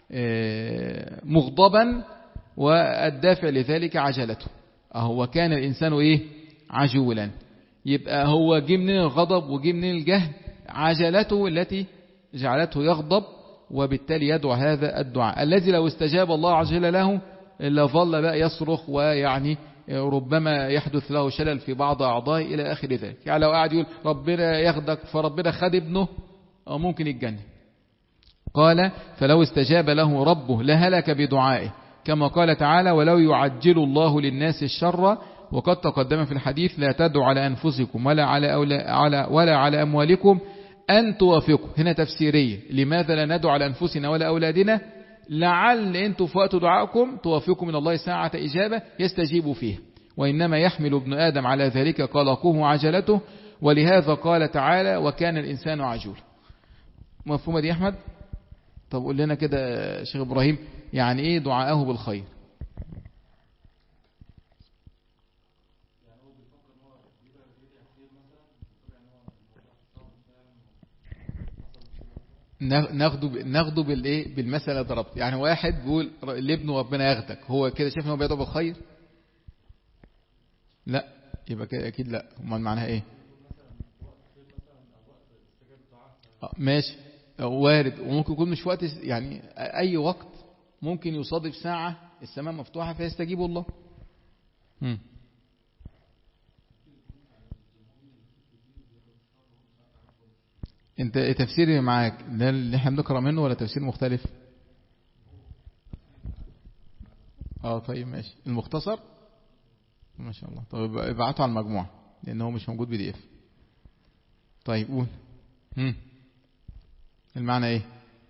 مغضبا، والدافع لذلك عجلته. هو كان الإنسان إيه عجولا، يبقى هو جه من الغضب وجه من الجهل، عجلته التي جعلته يغضب، وبالتالي يدعو هذا الدعاء الذي لو استجاب الله عز وجل له لظل بقى يصرخ، ويعني ربما يحدث له شلل في بعض أعضائه إلى آخر ذلك. يعني لو قاعد يقول ربنا ياخدك فربنا خد ابنه أو ممكن يتجنن. قال فلو استجاب له ربه لهلك بدعائه، كما قال تعالى ولو يعجل الله للناس الشر، وقد تقدم في الحديث لا تدعوا على أنفسكم ولا على, أولا ولا على أموالكم أن توافقوا. هنا تفسيرية، لماذا لا ندعو على أنفسنا ولا أولادنا؟ لعل أنتم في وقت دعائكم توافقوا من الله ساعة إجابة يستجيب فيها، وإنما يحمل ابن آدم على ذلك قلقه وعجلته، ولهذا قال تعالى وكان الإنسان عجول. مفهومة دي أحمد؟ طب قول لنا كده شيخ إبراهيم، يعني إيه دعاءه بالخير؟ ناخده ناخده بالايه بالمثل ضربت، يعني واحد بيقول لابنه ربنا ياخدك، هو كده شايف ان هو بيدعو بالخير؟ لا، يبقى كده اكيد لا. امال معناها ايه؟ ماشي وارد، وممكن يكون مش وقت، يعني اي وقت ممكن يصادف ساعة السماء مفتوحة فيستجيب الله. هم. انت تفسير اللي معاك ده اللي احنا بنقرأ منه ولا تفسير مختلف؟ اه طيب ماشي، المختصر ما شاء الله. طيب ابعته على المجموعة لانه مش موجود بي دي اف. طيب قول. هم. المعنى ايه؟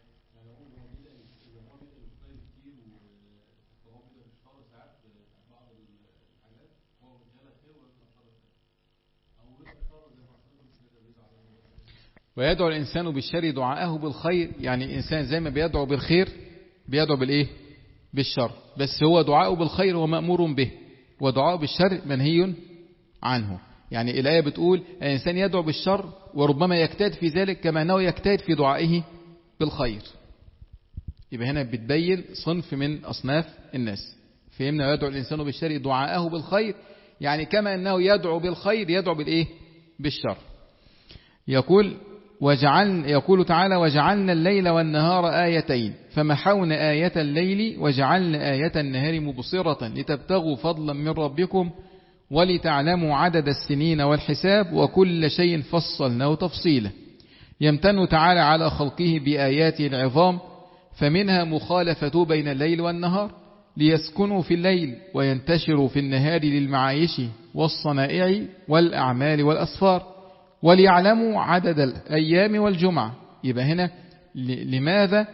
ويدعو الإنسان بالشر دعاءه بالخير، يعني الإنسان زي ما بيدعو بالخير بيدعو بالإيه؟ بالشر، بس هو دعاءه بالخير هو مأمور به، ودعاءه بالشر منهي عنه. يعني الآية بتقول الإنسان يدعو بالشر وربما يجتهد في ذلك كما أنه يجتهد في دعائه بالخير. يبقى هنا بتبين صنف من أصناف الناس. فهمنا يدعو الإنسان بالشر دعاءه بالخير، يعني كما أنه يدعو بالخير يدعو بالإيه؟ بالشر. يقول وجعل يقول تعالى وجعلنا الليل والنهار آيتين فمحونا آية الليل وجعلنا آية النهار مبصرة لتبتغوا فضلا من ربكم ولتعلموا عدد السنين والحساب وكل شيء فصلناه تفصيلا. يمتن تعالى على خلقه بآياته العظام، فمنها مخالفة بين الليل والنهار ليسكنوا في الليل وينتشروا في النهار للمعايش والصنائع والأعمال والأسفار وليعلموا عدد الأيام والجمعة. يبقى هنا لماذا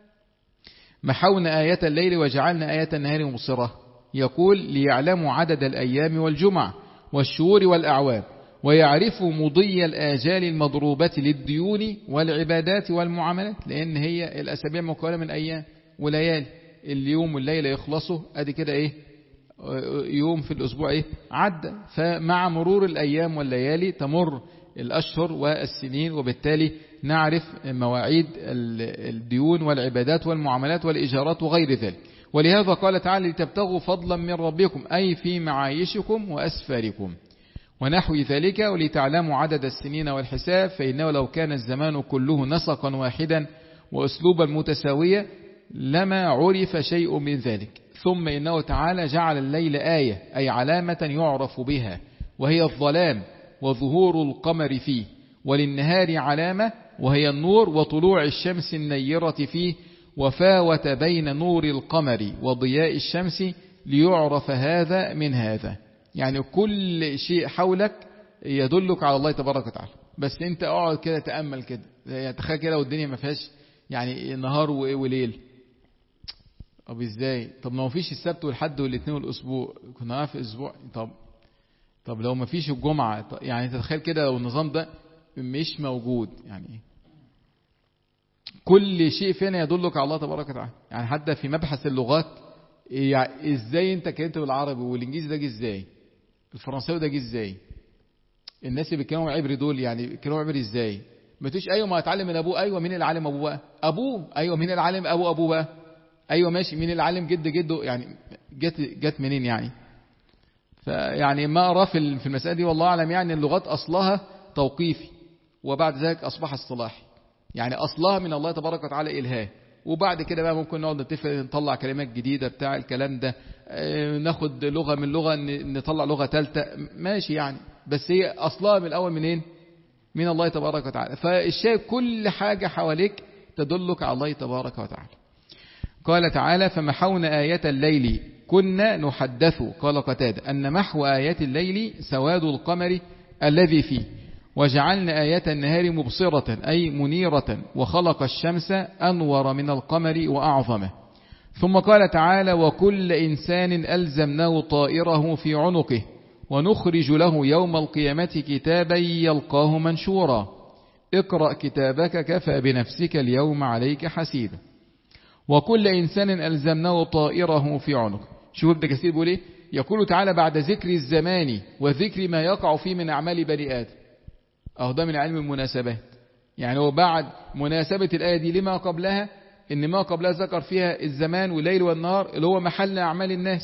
محونا آية الليل وجعلنا آية النهار مبصرة؟ يقول ليعلموا عدد الأيام والجمعة والشهور والأعوام ويعرفوا مضي الآجال المضروبة للديون والعبادات والمعاملات، لأن هي الأسابيع مكونة من أيام وليالي، اليوم والليلة يخلصوا أدي كده إيه يوم في الأسبوع إيه عدى، فمع مرور الأيام والليالي تمر الأشهر والسنين، وبالتالي نعرف مواعيد الديون والعبادات والمعاملات والإيجارات وغير ذلك. ولهذا قال تعالى لتبتغوا فضلا من ربكم أي في معايشكم وأسفاركم ونحو ذلك ولتعلموا عدد السنين والحساب، فإنه لو كان الزمان كله نسقا واحدا وأسلوبا متساويا لما عرف شيء من ذلك. ثم إنه تعالى جعل الليل آية أي علامة يعرف بها وهي الظلام وظهور القمر فيه، وللنهار علامة وهي النور وطلوع الشمس النيرة فيه، وفاوت بين نور القمر وضياء الشمس ليعرف هذا من هذا. يعني كل شيء حولك يدلك على الله تبارك وتعالى، بس انت اقعد كده تأمل كده، يعني تخيل كده والدنيا ما فيهاش يعني نهار وليل. طب ازاي؟ طب ما فيش السبت والحد والاثنين والاسبوع، كنا في اسبوع. طب طب لو ما فيش الجمعة، يعني تتخيل كده لو النظام ده مش موجود، يعني كل شيء فينا يدلك على الله تبارك وتعالى. يعني حتى في مبحث اللغات، يعني ازاي انت كنت بالعربي والانجليزي ده جه ازاي؟ الفرنساوي ده جه ازاي؟ الناس اللي بيتكلموا عبري دول يعني بيتكلموا عبري ازاي؟ ما تقولش ايوه ما اتعلم من ابوه. ايوه مين اللي علم ابوه بقى؟ ابوه. ايوه مين اللي علم ابو ابوه بقى؟ ايوه ماشي مين اللي علم جد جده؟ يعني جت جت منين يعني؟ فيعني ما أرى في في المسألة دي والله أعلم، يعني اللغات أصلها توقيفي وبعد ذلك أصبح اصطلاحي. يعني أصلها من الله تبارك وتعالى إلهام، وبعد كده بقى ممكن نقعد نتفق نطلع كلمات جديدة بتاع الكلام ده، ناخد لغة من لغة نطلع لغة ثالثة ماشي يعني، بس هي أصلها من الأول منين؟ من الله تبارك وتعالى. فالشيء كل حاجة حواليك تدلك على الله تبارك وتعالى. قال تعالى فمحونا آية الليل كنا نحدث، قال قتادة أن محو آيات الليل سواد القمر الذي فيه، وجعلنا آيات النهار مبصرة أي منيرة، وخلق الشمس أنور من القمر وأعظمه. ثم قال تعالى وكل إنسان ألزمناه طائره في عنقه ونخرج له يوم القيامة كتابا يلقاه منشورا اقرأ كتابك كفى بنفسك اليوم عليك حسيبا. وكل إنسان ألزمناه طائره في عنقه. شوف ابن كثير بيقول ايه؟ يقول تعالى بعد ذكر الزمان وذكر ما يقع فيه من أعمال بني آدم. أهو ده من علم المناسبات. يعني هو بعد مناسبة الآية دي لما قبلها، إن ما قبلها ذكر فيها الزمان والليل والنهار اللي هو محل أعمال الناس،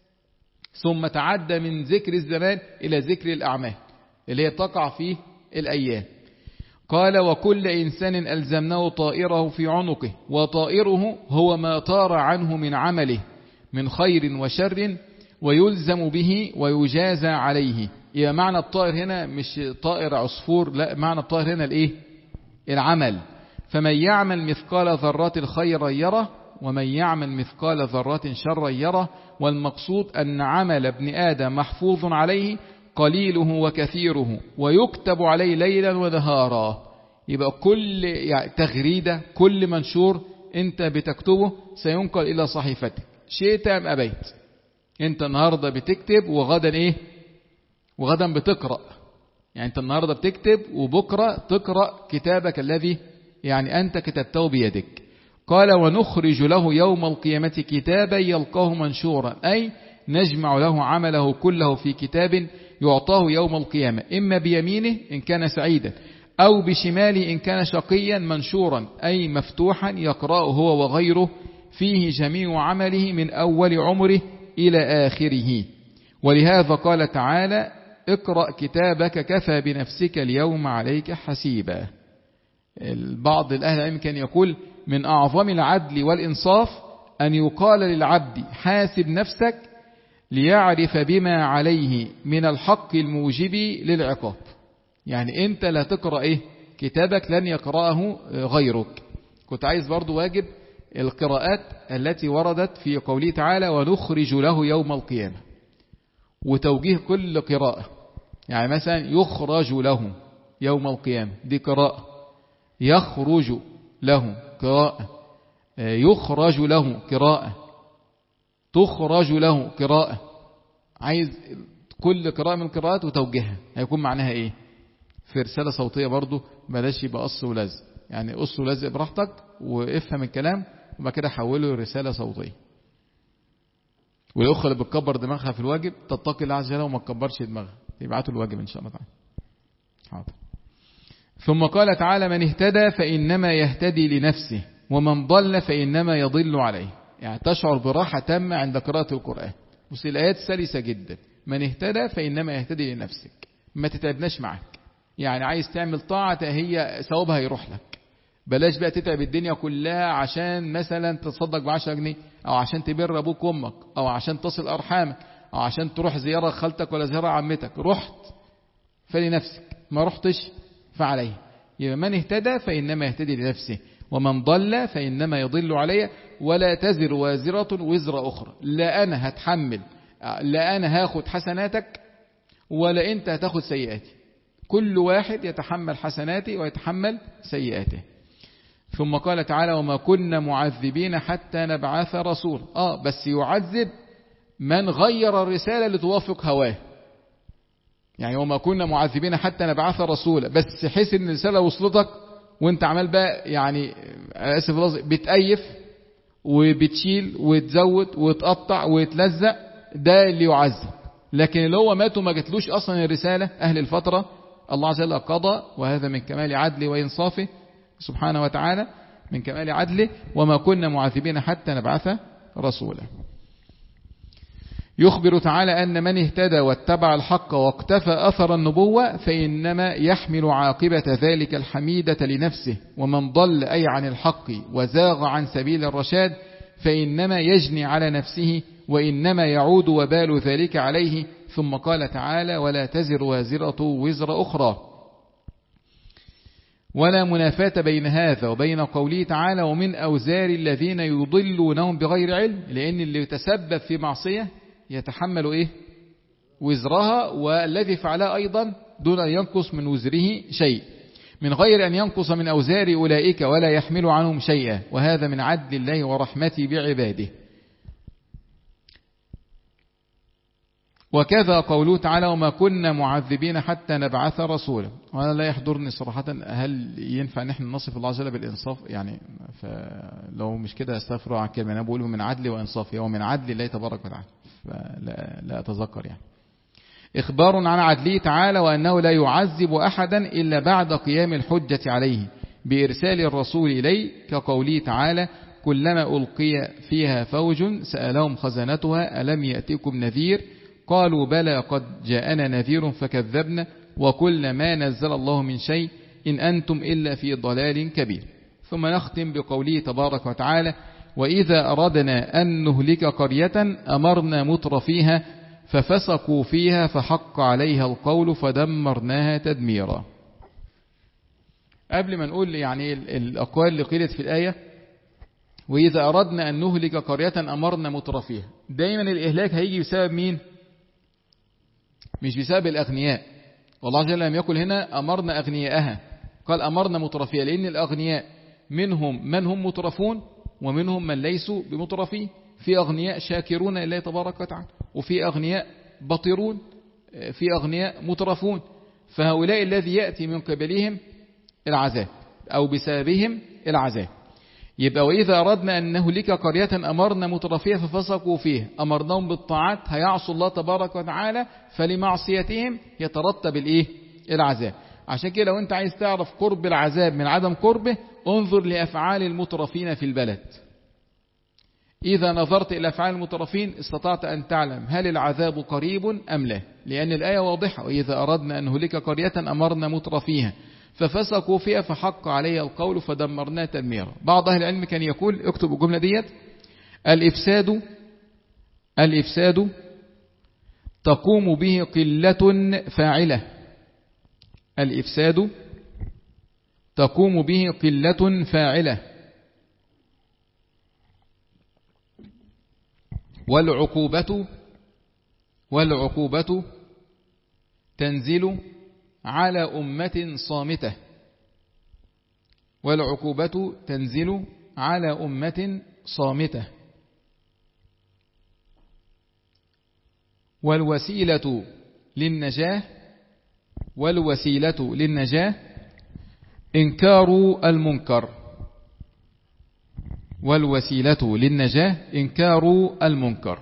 ثم تعدى من ذكر الزمان إلى ذكر الأعمال اللي هي تقع فيه الأيام. قال وكل إنسان ألزمناه طائره في عنقه، وطائره هو ما طار عنه من عمله من خير وشر ويلزم به ويجازى عليه. يبقى معنى الطائر هنا مش طائر عصفور، لا، معنى الطائر هنا الايه؟ العمل. فمن يعمل مثقال ذرات خيرا يره ومن يعمل مثقال ذرات شرا يره. والمقصود أن عمل ابن آدم محفوظ عليه قليله وكثيره ويكتب عليه ليلا ونهارا. يبقى كل يعني تغريدة كل منشور انت بتكتبه سينقل إلى صحيفتك شئت أم أبيت. انت النهاردة بتكتب وغدا ايه؟ وغدا بتقرأ. يعني انت النهاردة بتكتب وبكرة تقرأ كتابك الذي يعني أنت كتبته بيدك. قال ونخرج له يوم القيامة كتابا يلقاه منشورا أي نجمع له عمله كله في كتاب يعطاه يوم القيامة إما بيمينه إن كان سعيدا أو بشماله إن كان شقيا منشورا أي مفتوحا يقرأه هو وغيره فيه جميع عمله من أول عمره إلى آخره. ولهذا قال تعالى اقرأ كتابك كفى بنفسك اليوم عليك حسيبا. البعض الأهل العلم كان يقول من أعظم العدل والإنصاف أن يقال للعبد حاسب نفسك ليعرف بما عليه من الحق الموجب للعقاب. يعني أنت لا تقرأ إيه كتابك لن يقرأه غيرك. كنت عايز برضو واجب القراءات التي وردت في قوله تعالى ونخرج له يوم القيامة، وتوجيه كل قراءة. يعني مثلا يخرج له يوم القيامة دي قراءة، يخرج له قراءة، يخرج له قراءة، تخرج له قراءة. عايز كل قراءة من القراءات وتوجيهها هيكون معناها ايه في رسالة صوتية برضو. بلاش يبقى قص ولزق، يعني قص ولزق براحتك وافهم الكلام وبعد كده حوله رسالة صوتية. والأخرى اللي بتكبر دماغها في الواجب تتقي الله عز وجل وما تكبرش دماغها، يبعتوا الواجب إن شاء الله تعالى. حاضر. ثم قال تعالى من اهتدى فإنما يهتدي لنفسه ومن ضل فإنما يضل عليه. يعني تشعر براحة تامة عند قراءة القرآن. بس الآيات سلسة جدا. من اهتدى فإنما يهتدي لنفسك، ما تتعبناش معك. يعني عايز تعمل طاعة هي ثوابها يروح لك، بلاش بقى تتعب الدنيا كلها عشان مثلا تصدق بعشرة جنيه او عشان تبر ابوك وامك او عشان تصل ارحامك او عشان تروح زيارة خالتك ولا زيارة عمتك. رحت فلنفسك، ما رحتش فعليه. يبقى من اهتدى فإنما يهتدي لنفسه ومن ضل فإنما يضل عليه ولا تزر وازرة وزر أخرى. لا أنا هتحمل، لا أنا هاخد حسناتك ولا أنت هتاخد سيئاتي. كل واحد يتحمل حسناتي ويتحمل سيئاته. ثم قال تعالى وما كنا معذبين حتى نبعث رسول. آه بس يعذب من غير الرسالة لتوافق هواه. يعني وما كنا معذبين حتى نبعث رسولا، بس حيث ان الرسالة وصلتك وانت عمال بقى يعني اسف الله بتأيف وبتشيل وتزود وتقطع وتلزق، ده اللي يعذب. لكن اللي هو مات وما جتلوش اصلا الرسالة اهل الفترة الله عز وجل قضى، وهذا من كمال عدله وإنصافه سبحانه وتعالى، من كمال عدله. وما كنا معذبين حتى نبعث رسولا. يخبر تعالى أن من اهتدى واتبع الحق واقتفى أثر النبوة فإنما يحمل عاقبة ذلك الحميدة لنفسه، ومن ضل أي عن الحق وزاغ عن سبيل الرشاد فإنما يجني على نفسه وإنما يعود وبال ذلك عليه. ثم قال تعالى ولا تزر وازرة وزر أخرى. ولا منافاة بين هذا وبين قوله تعالى ومن أوزار الذين يضلونهم بغير علم، لأن اللي يتسبب في معصية يتحمل إيه وزرها، والذي فعلها أيضا دون أن ينقص من وزره شيء، من غير أن ينقص من أوزار أولئك ولا يحمل عنهم شيئا، وهذا من عدل الله ورحمته بعباده. وكذا قوله تعالى وما كنا معذبين حتى نبعث رسولا. وأنا لا يحضرني صراحة هل ينفع نحن نصف الله عز وجل بالإنصاف؟ يعني فلو مش كده استغفر عن كلمة أنا بقوله من عدل وإنصافه، هو من عدل الله تبارك وتعالى، فلا لا أتذكر. يعني إخبار عن عدله تعالى وأنه لا يعذب أحدا إلا بعد قيام الحجة عليه بإرسال الرسول إليه، كقوله تعالى كلما ألقي فيها فوج سألهم خزنتها ألم يأتكم نذير قالوا بلى قد جاءنا نذير فكذبنا وكل ما نزل الله من شيء إن أنتم إلا في ضلال كبير. ثم نختم بقوله تبارك وتعالى وإذا أردنا أن نهلك قرية أمرنا متر فيها ففسقوا فيها فحق عليها القول فدمرناها تدميرا. قبل ما نقول يعني الأقوال اللي قيلت في الآية وإذا أردنا أن نهلك قرية أمرنا متر فيها، دايما الإهلاك هيجي بسبب مين؟ مش بسبب الأغنياء. والله جل لم يقل هنا أمرنا أغنياءها، قال أمرنا مترفيها، لأن الأغنياء منهم من هم مترفون ومنهم من ليسوا بمترفين. في أغنياء شاكرون لله تبارك وتعالى، وفي أغنياء بطرون، في أغنياء مترفون. فهؤلاء الذي يأتي من قبلهم العذاب أو بسببهم العذاب. يبقى وإذا أردنا أن نهلك قرية أمرنا مترفيها ففسقوا فيها، أمرناهم بالطاعات هيعصوا الله تبارك وتعالى، فلمعصيتهم يترتب الإيه؟ العذاب. عشان كده لو أنت عايز تعرف قرب العذاب من عدم قربه انظر لأفعال المترفين في البلد. إذا نظرت إلى أفعال المترفين استطعت أن تعلم هل العذاب قريب أم لا، لأن الآية واضحة: وإذا أردنا أن نهلك قرية أمرنا مترفيها ففسقوا فيها فحق علي القول فدمرناها تدميرا. بعض أهل العلم كان يقول، اكتب الجملة ديت: الإفساد الإفساد تقوم به قلة فاعلة. الإفساد تقوم به قلة فاعلة، والعقوبة والعقوبة تنزل على أمة صامتة والعقوبة تنزل على أمة صامتة والوسيلة للنجاة والوسيلة للنجاة إنكار المنكر والوسيلة للنجاة إنكار المنكر.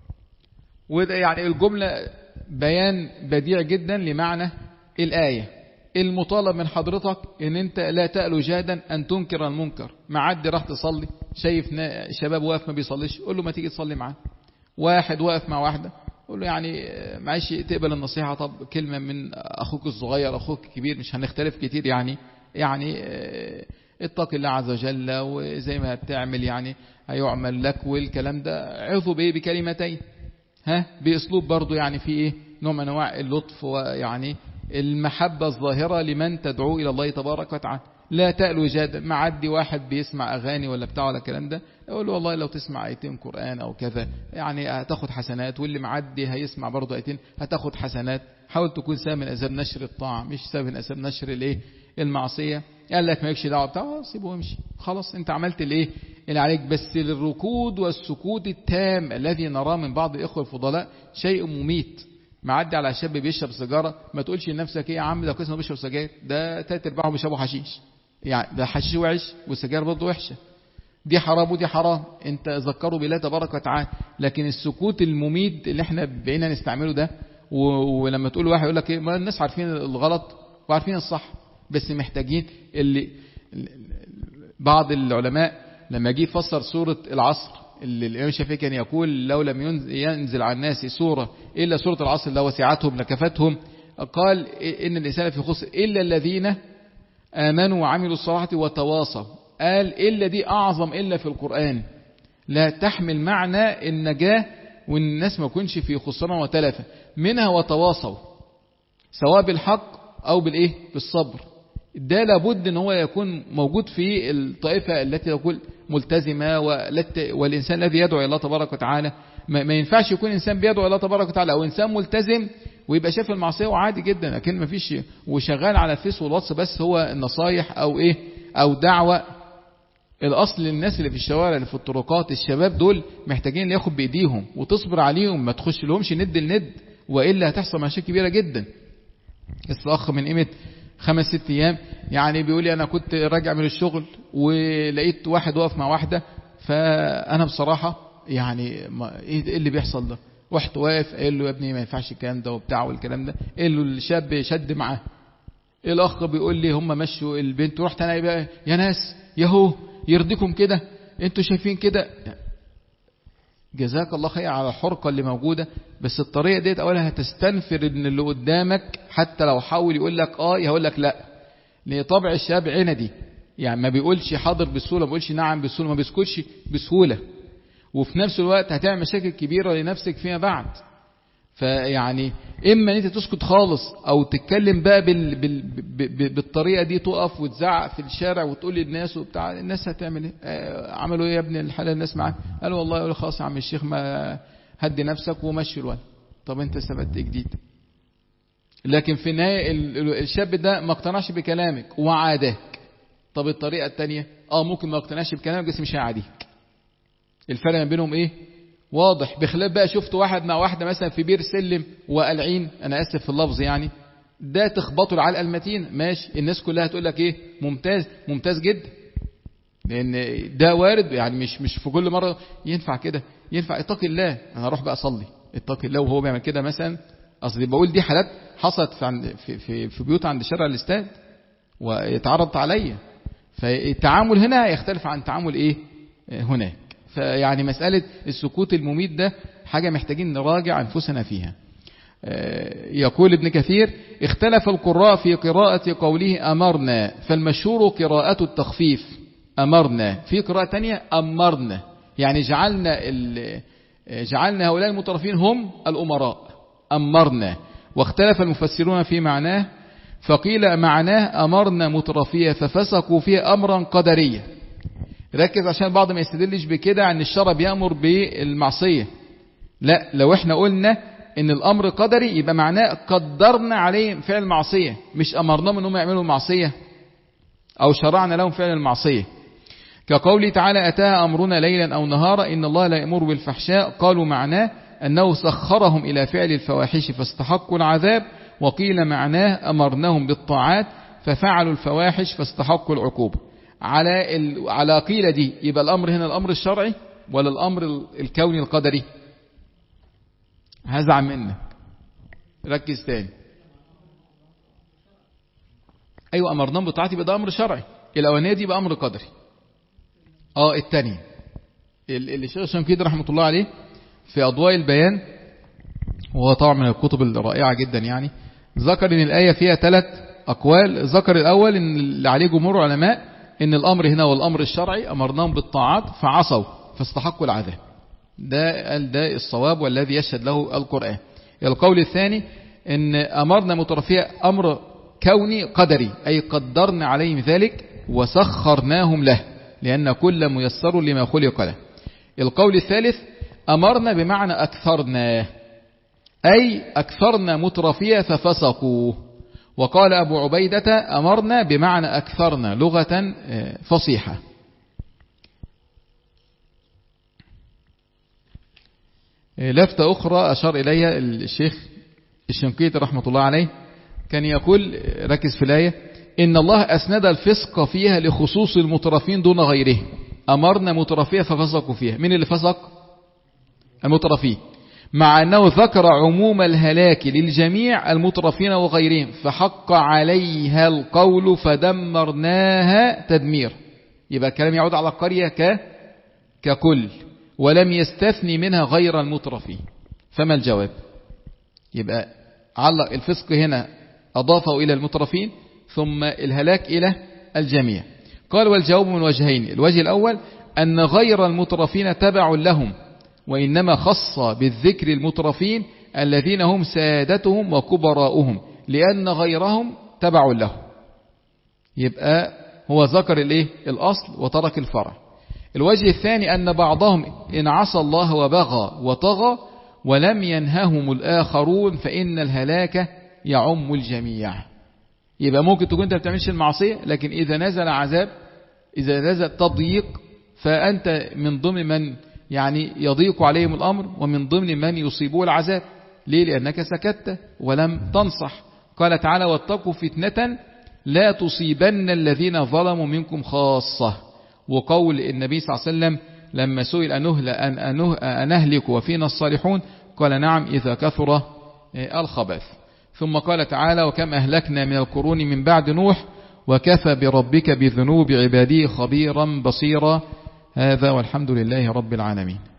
وده يعني الجملة بيان بديع جدا لمعنى الآية. المطالب من حضرتك ان انت لا تألو جهدا ان تنكر المنكر. معدي راح تصلي شايف شباب واقف ما بيصليش، قول له ما تيجي تصلي معاه. واحد واقف مع واحدة قول له يعني معلش تقبل النصيحة، طب كلمة من اخوك الصغير اخوك الكبير مش هنختلف كتير، يعني يعني اتق الله عز وجل وزي ما بتعمل يعني هيعمل لك، والكلام ده عظوا بايه؟ بكلمتين، ها باسلوب برضو يعني في ايه نوع من انواع اللطف ويعني المحبة الظاهرة لمن تدعو إلى الله تبارك وتعالى. لا تألو جادا. معدي واحد بيسمع أغاني ولا بتاع ولا الكلام ده، يقول له والله لو تسمع آيتين قرآن أو كذا يعني هتاخد حسنات، واللي معدي هيسمع برضه آيتين هتاخد حسنات. حاول تكون سبب من أسباب نشر الطاعة مش سبب من أسباب نشر الايه المعصية. قال لك ما يكش دعوة بتاعه، سيبه وامشي خلاص، انت عملت الايه اللي عليك. بس الركود والسكوت التام الذي نراه من بعض الإخوة الفضلاء شيء مميت. معدي على شاب بيشرب سيجاره ما تقولش لنفسك ايه يا عم ده كويس انه بيشرب سجاير، ده تلات ارباعهم بيشربوا حشيش، يعني ده حشيش وحش والسجاير برضه وحشه، دي حرام ودي حرام. انت ذكروا بالله تبارك وتعالى. لكن السكوت المميت اللي احنا بقينا نستعمله ده، ولما تقول واحد يقول لك ايه ما الناس عارفين الغلط وعارفين الصح، بس محتاجين اللي بعض العلماء لما جه يفسر سوره العصر اللي الإمام الشافعي كان يقول لو لم ينزل على الناس سورة إلا سورة العصر لو وسعتهم لكفتهم، قال إن الإنسان في خسر إلا الذين آمنوا وعملوا الصالحات وتواصوا. قال إلا دي أعظم إلا في القرآن، لا تحمل معنى النجاة وإن الناس ما يكونش في خسران وتلفة، منها وتواصوا سواء بالحق أو بالإيه بالصبر. ده لابد ان هو يكون موجود في الطائفة التي تقول ملتزمة، والإنسان الذي يدعو إلى الله تبارك وتعالى ما ينفعش يكون إنسان بيدعو إلى الله تبارك وتعالى أو إنسان ملتزم ويبقى شايف المعصية وعادي جدا لكن ما فيش وشغال على الفيس والواتس بس هو النصايح أو إيه أو دعوة. الأصل الناس اللي في الشوارع اللي في الطرقات الشباب دول محتاجين ياخد بإيديهم وتصبر عليهم، ما تخش لهمش ند لند وإلا هتحصل مشاكل كبيرة جدا. الأخ من قيمة خمس ست ايام يعني بيقول لي انا كنت راجع من الشغل ولقيت واحد واقف مع واحده، فانا بصراحه يعني ايه اللي بيحصل ده؟ رحت واقف قال له يا ابني ما ينفعش الكلام ده وبتاع والكلام ده. قال له الشاب شد معاه. الاخ بيقول لي هم مشوا البنت ورحت انا بقى يا ناس ياهو يرضيكم كده انتوا شايفين كده. جزاك الله خير على الحرقة اللي موجودة، بس الطريقة ديت أولها هتستنفر ان اللي قدامك حتى لو حاول يقول لك اه يقول لك لا، لأن طبع الشاب عندي يعني ما بيقولش حاضر بسهولة ما بيقولش نعم بسهولة ما بيسكتش بسهولة، وفي نفس الوقت هتعمل مشاكل كبيرة لنفسك فيما بعد. فيعني إما أنت تسكت خالص أو تتكلم بقى بال بال بالطريقة دي، تقف وتزعق في الشارع وتقول للناس وبتاع، الناس هتعمل إيه؟ آه عملوا إيه يا ابن الحلال الناس معاه؟ قالوا والله يقول خلاص يا عم الشيخ ما هدي نفسك ومشي الولد. طب أنت استفدت إيه جديد؟ لكن في النهاية الشاب ده ما اقتنعش بكلامك وعاداك. طب الطريقة التانية اه ممكن ما اقتنعش بكلامك بس مش هيعاديك. الفرق ما بينهم ايه؟ واضح. بخلاف بقى شفت واحد مع واحدة مثلا في بير سلم وقلعين، انا اسف في اللفظ يعني، ده تخبطوا العلقة المتين ماشي، الناس كلها هتقول لك ايه؟ ممتاز ممتاز جدا. لأن ده وارد، يعني مش مش في كل مرة ينفع كده، ينفع اتقي الله أنا أروح بقى أصلي اتقي الله وهو بيعمل كده مثلا. أصلي بقول دي حالات حصلت في في في, في بيوت عند شارع الاستاد واتعرضت عليا، فالتعامل هنا يختلف عن تعامل إيه هناك. فيعني مسألة السكوت المميت ده حاجة محتاجين نراجع أنفسنا فيها. يقول ابن كثير: اختلف القراء في قراءة قوله أمرنا، فالمشهور قراءة التخفيف أمرنا، في قراءة تانية أمرنا، يعني جعلنا جعلنا هؤلاء المترفين هم الأمراء أمرنا. واختلف المفسرون في معناه، فقيل معناه أمرنا مترفية ففسقوا فيه أمرا قدريا. ركز عشان بعض ما يستدلش بكده عن الشرع بيأمر بالمعصية، لا، لو احنا قلنا ان الامر قدري يبقى معناه قدرنا عليهم فعل المعصية، مش امرناهم انهم يعملوا المعصية او شرعنا لهم فعل المعصية. كقوله تعالى: اتاها امرنا ليلا او نهارا ان الله لا يأمر بالفحشاء، قالوا معناه انه سخرهم الى فعل الفواحش فاستحقوا العذاب، وقيل معناه امرناهم بالطاعات ففعلوا الفواحش فاستحقوا العقوبة. على ال... على قيلة دي يبقى الامر هنا الامر الشرعي ولا الامر الكوني القدري؟ هزعل منك، ركز تاني. ايوه امرناهم بالطاعات يبقى ده امر شرعي، الاولانيه دي يبقى امر قدري. اه الثانيه اللي الشيخ الشنقيطي رحمه الله عليه في اضواء البيان، وهو طبعا من الكتب الرائعه جدا، يعني ذكر ان الايه فيها ثلاث اقوال. ذكر الاول ان اللي عليه جمهور العلماء ان الامر هنا هو الامر الشرعي، امرناهم بالطاعات فعصوا فاستحقوا العذاب، ده ده الصواب والذي يشهد له القرآن. القول الثاني ان امرنا مترفية امر كوني قدري، اي قدرنا عليهم ذلك وسخرناهم له، لان كل ميسر لما خلق له. القول الثالث امرنا بمعنى اكثرنا، اي اكثرنا مترفية ففسقوا. وقال ابو عبيدة امرنا بمعنى اكثرنا، لغة فصيحة. لفتة أخرى أشار إليها الشيخ الشنقيطي رحمة الله عليه، كان يقول، ركز في الآية: إن الله أسند الفسق فيها لخصوص المترفين دون غيره، أمرنا مترفية ففسقوا فيها. من اللي فسق؟ المترفين، مع أنه ذكر عموم الهلاك للجميع المترفين وغيرهم، فحق عليها القول فدمرناها تدمير. يبقى الكلام يعود على القرية ك... ككل، ولم يستثني منها غير المترفين. فما الجواب؟ يبقى علق الفسق هنا أضافه إلى المترفين، ثم الهلاك إلى الجميع. قال: والجواب من وجهين. الوجه الأول أن غير المترفين تبع لهم، وإنما خص بالذكر المترفين الذين هم سادتهم وكبراؤهم، لأن غيرهم تبع لهم. يبقى هو ذكر الإيه؟ الأصل وترك الفرع. الوجه الثاني أن بعضهم إن عصى الله وبغى وطغى ولم ينههم الآخرون فإن الهلاك يعم الجميع. يبقى ممكن تكون أنت بتعملش المعصية، لكن إذا نزل عذاب، إذا نزل تضييق، فأنت من ضمن من يعني يضيق عليهم الأمر، ومن ضمن من يصيبه العذاب. ليه؟ لأنك سكت ولم تنصح. قال تعالى: واتقوا فتنة لا تصيبن الذين ظلموا منكم خاصة. وقول النبي صلى الله عليه وسلم لما سئل أنهل أن أنهلك وفينا الصالحون، قال: نعم إذا كثر الخبث. ثم قال تعالى: وكم أهلكنا من القرون من بعد نوح وكفى بربك بذنوب عباده خبيرا بصيرا. هذا والحمد لله رب العالمين.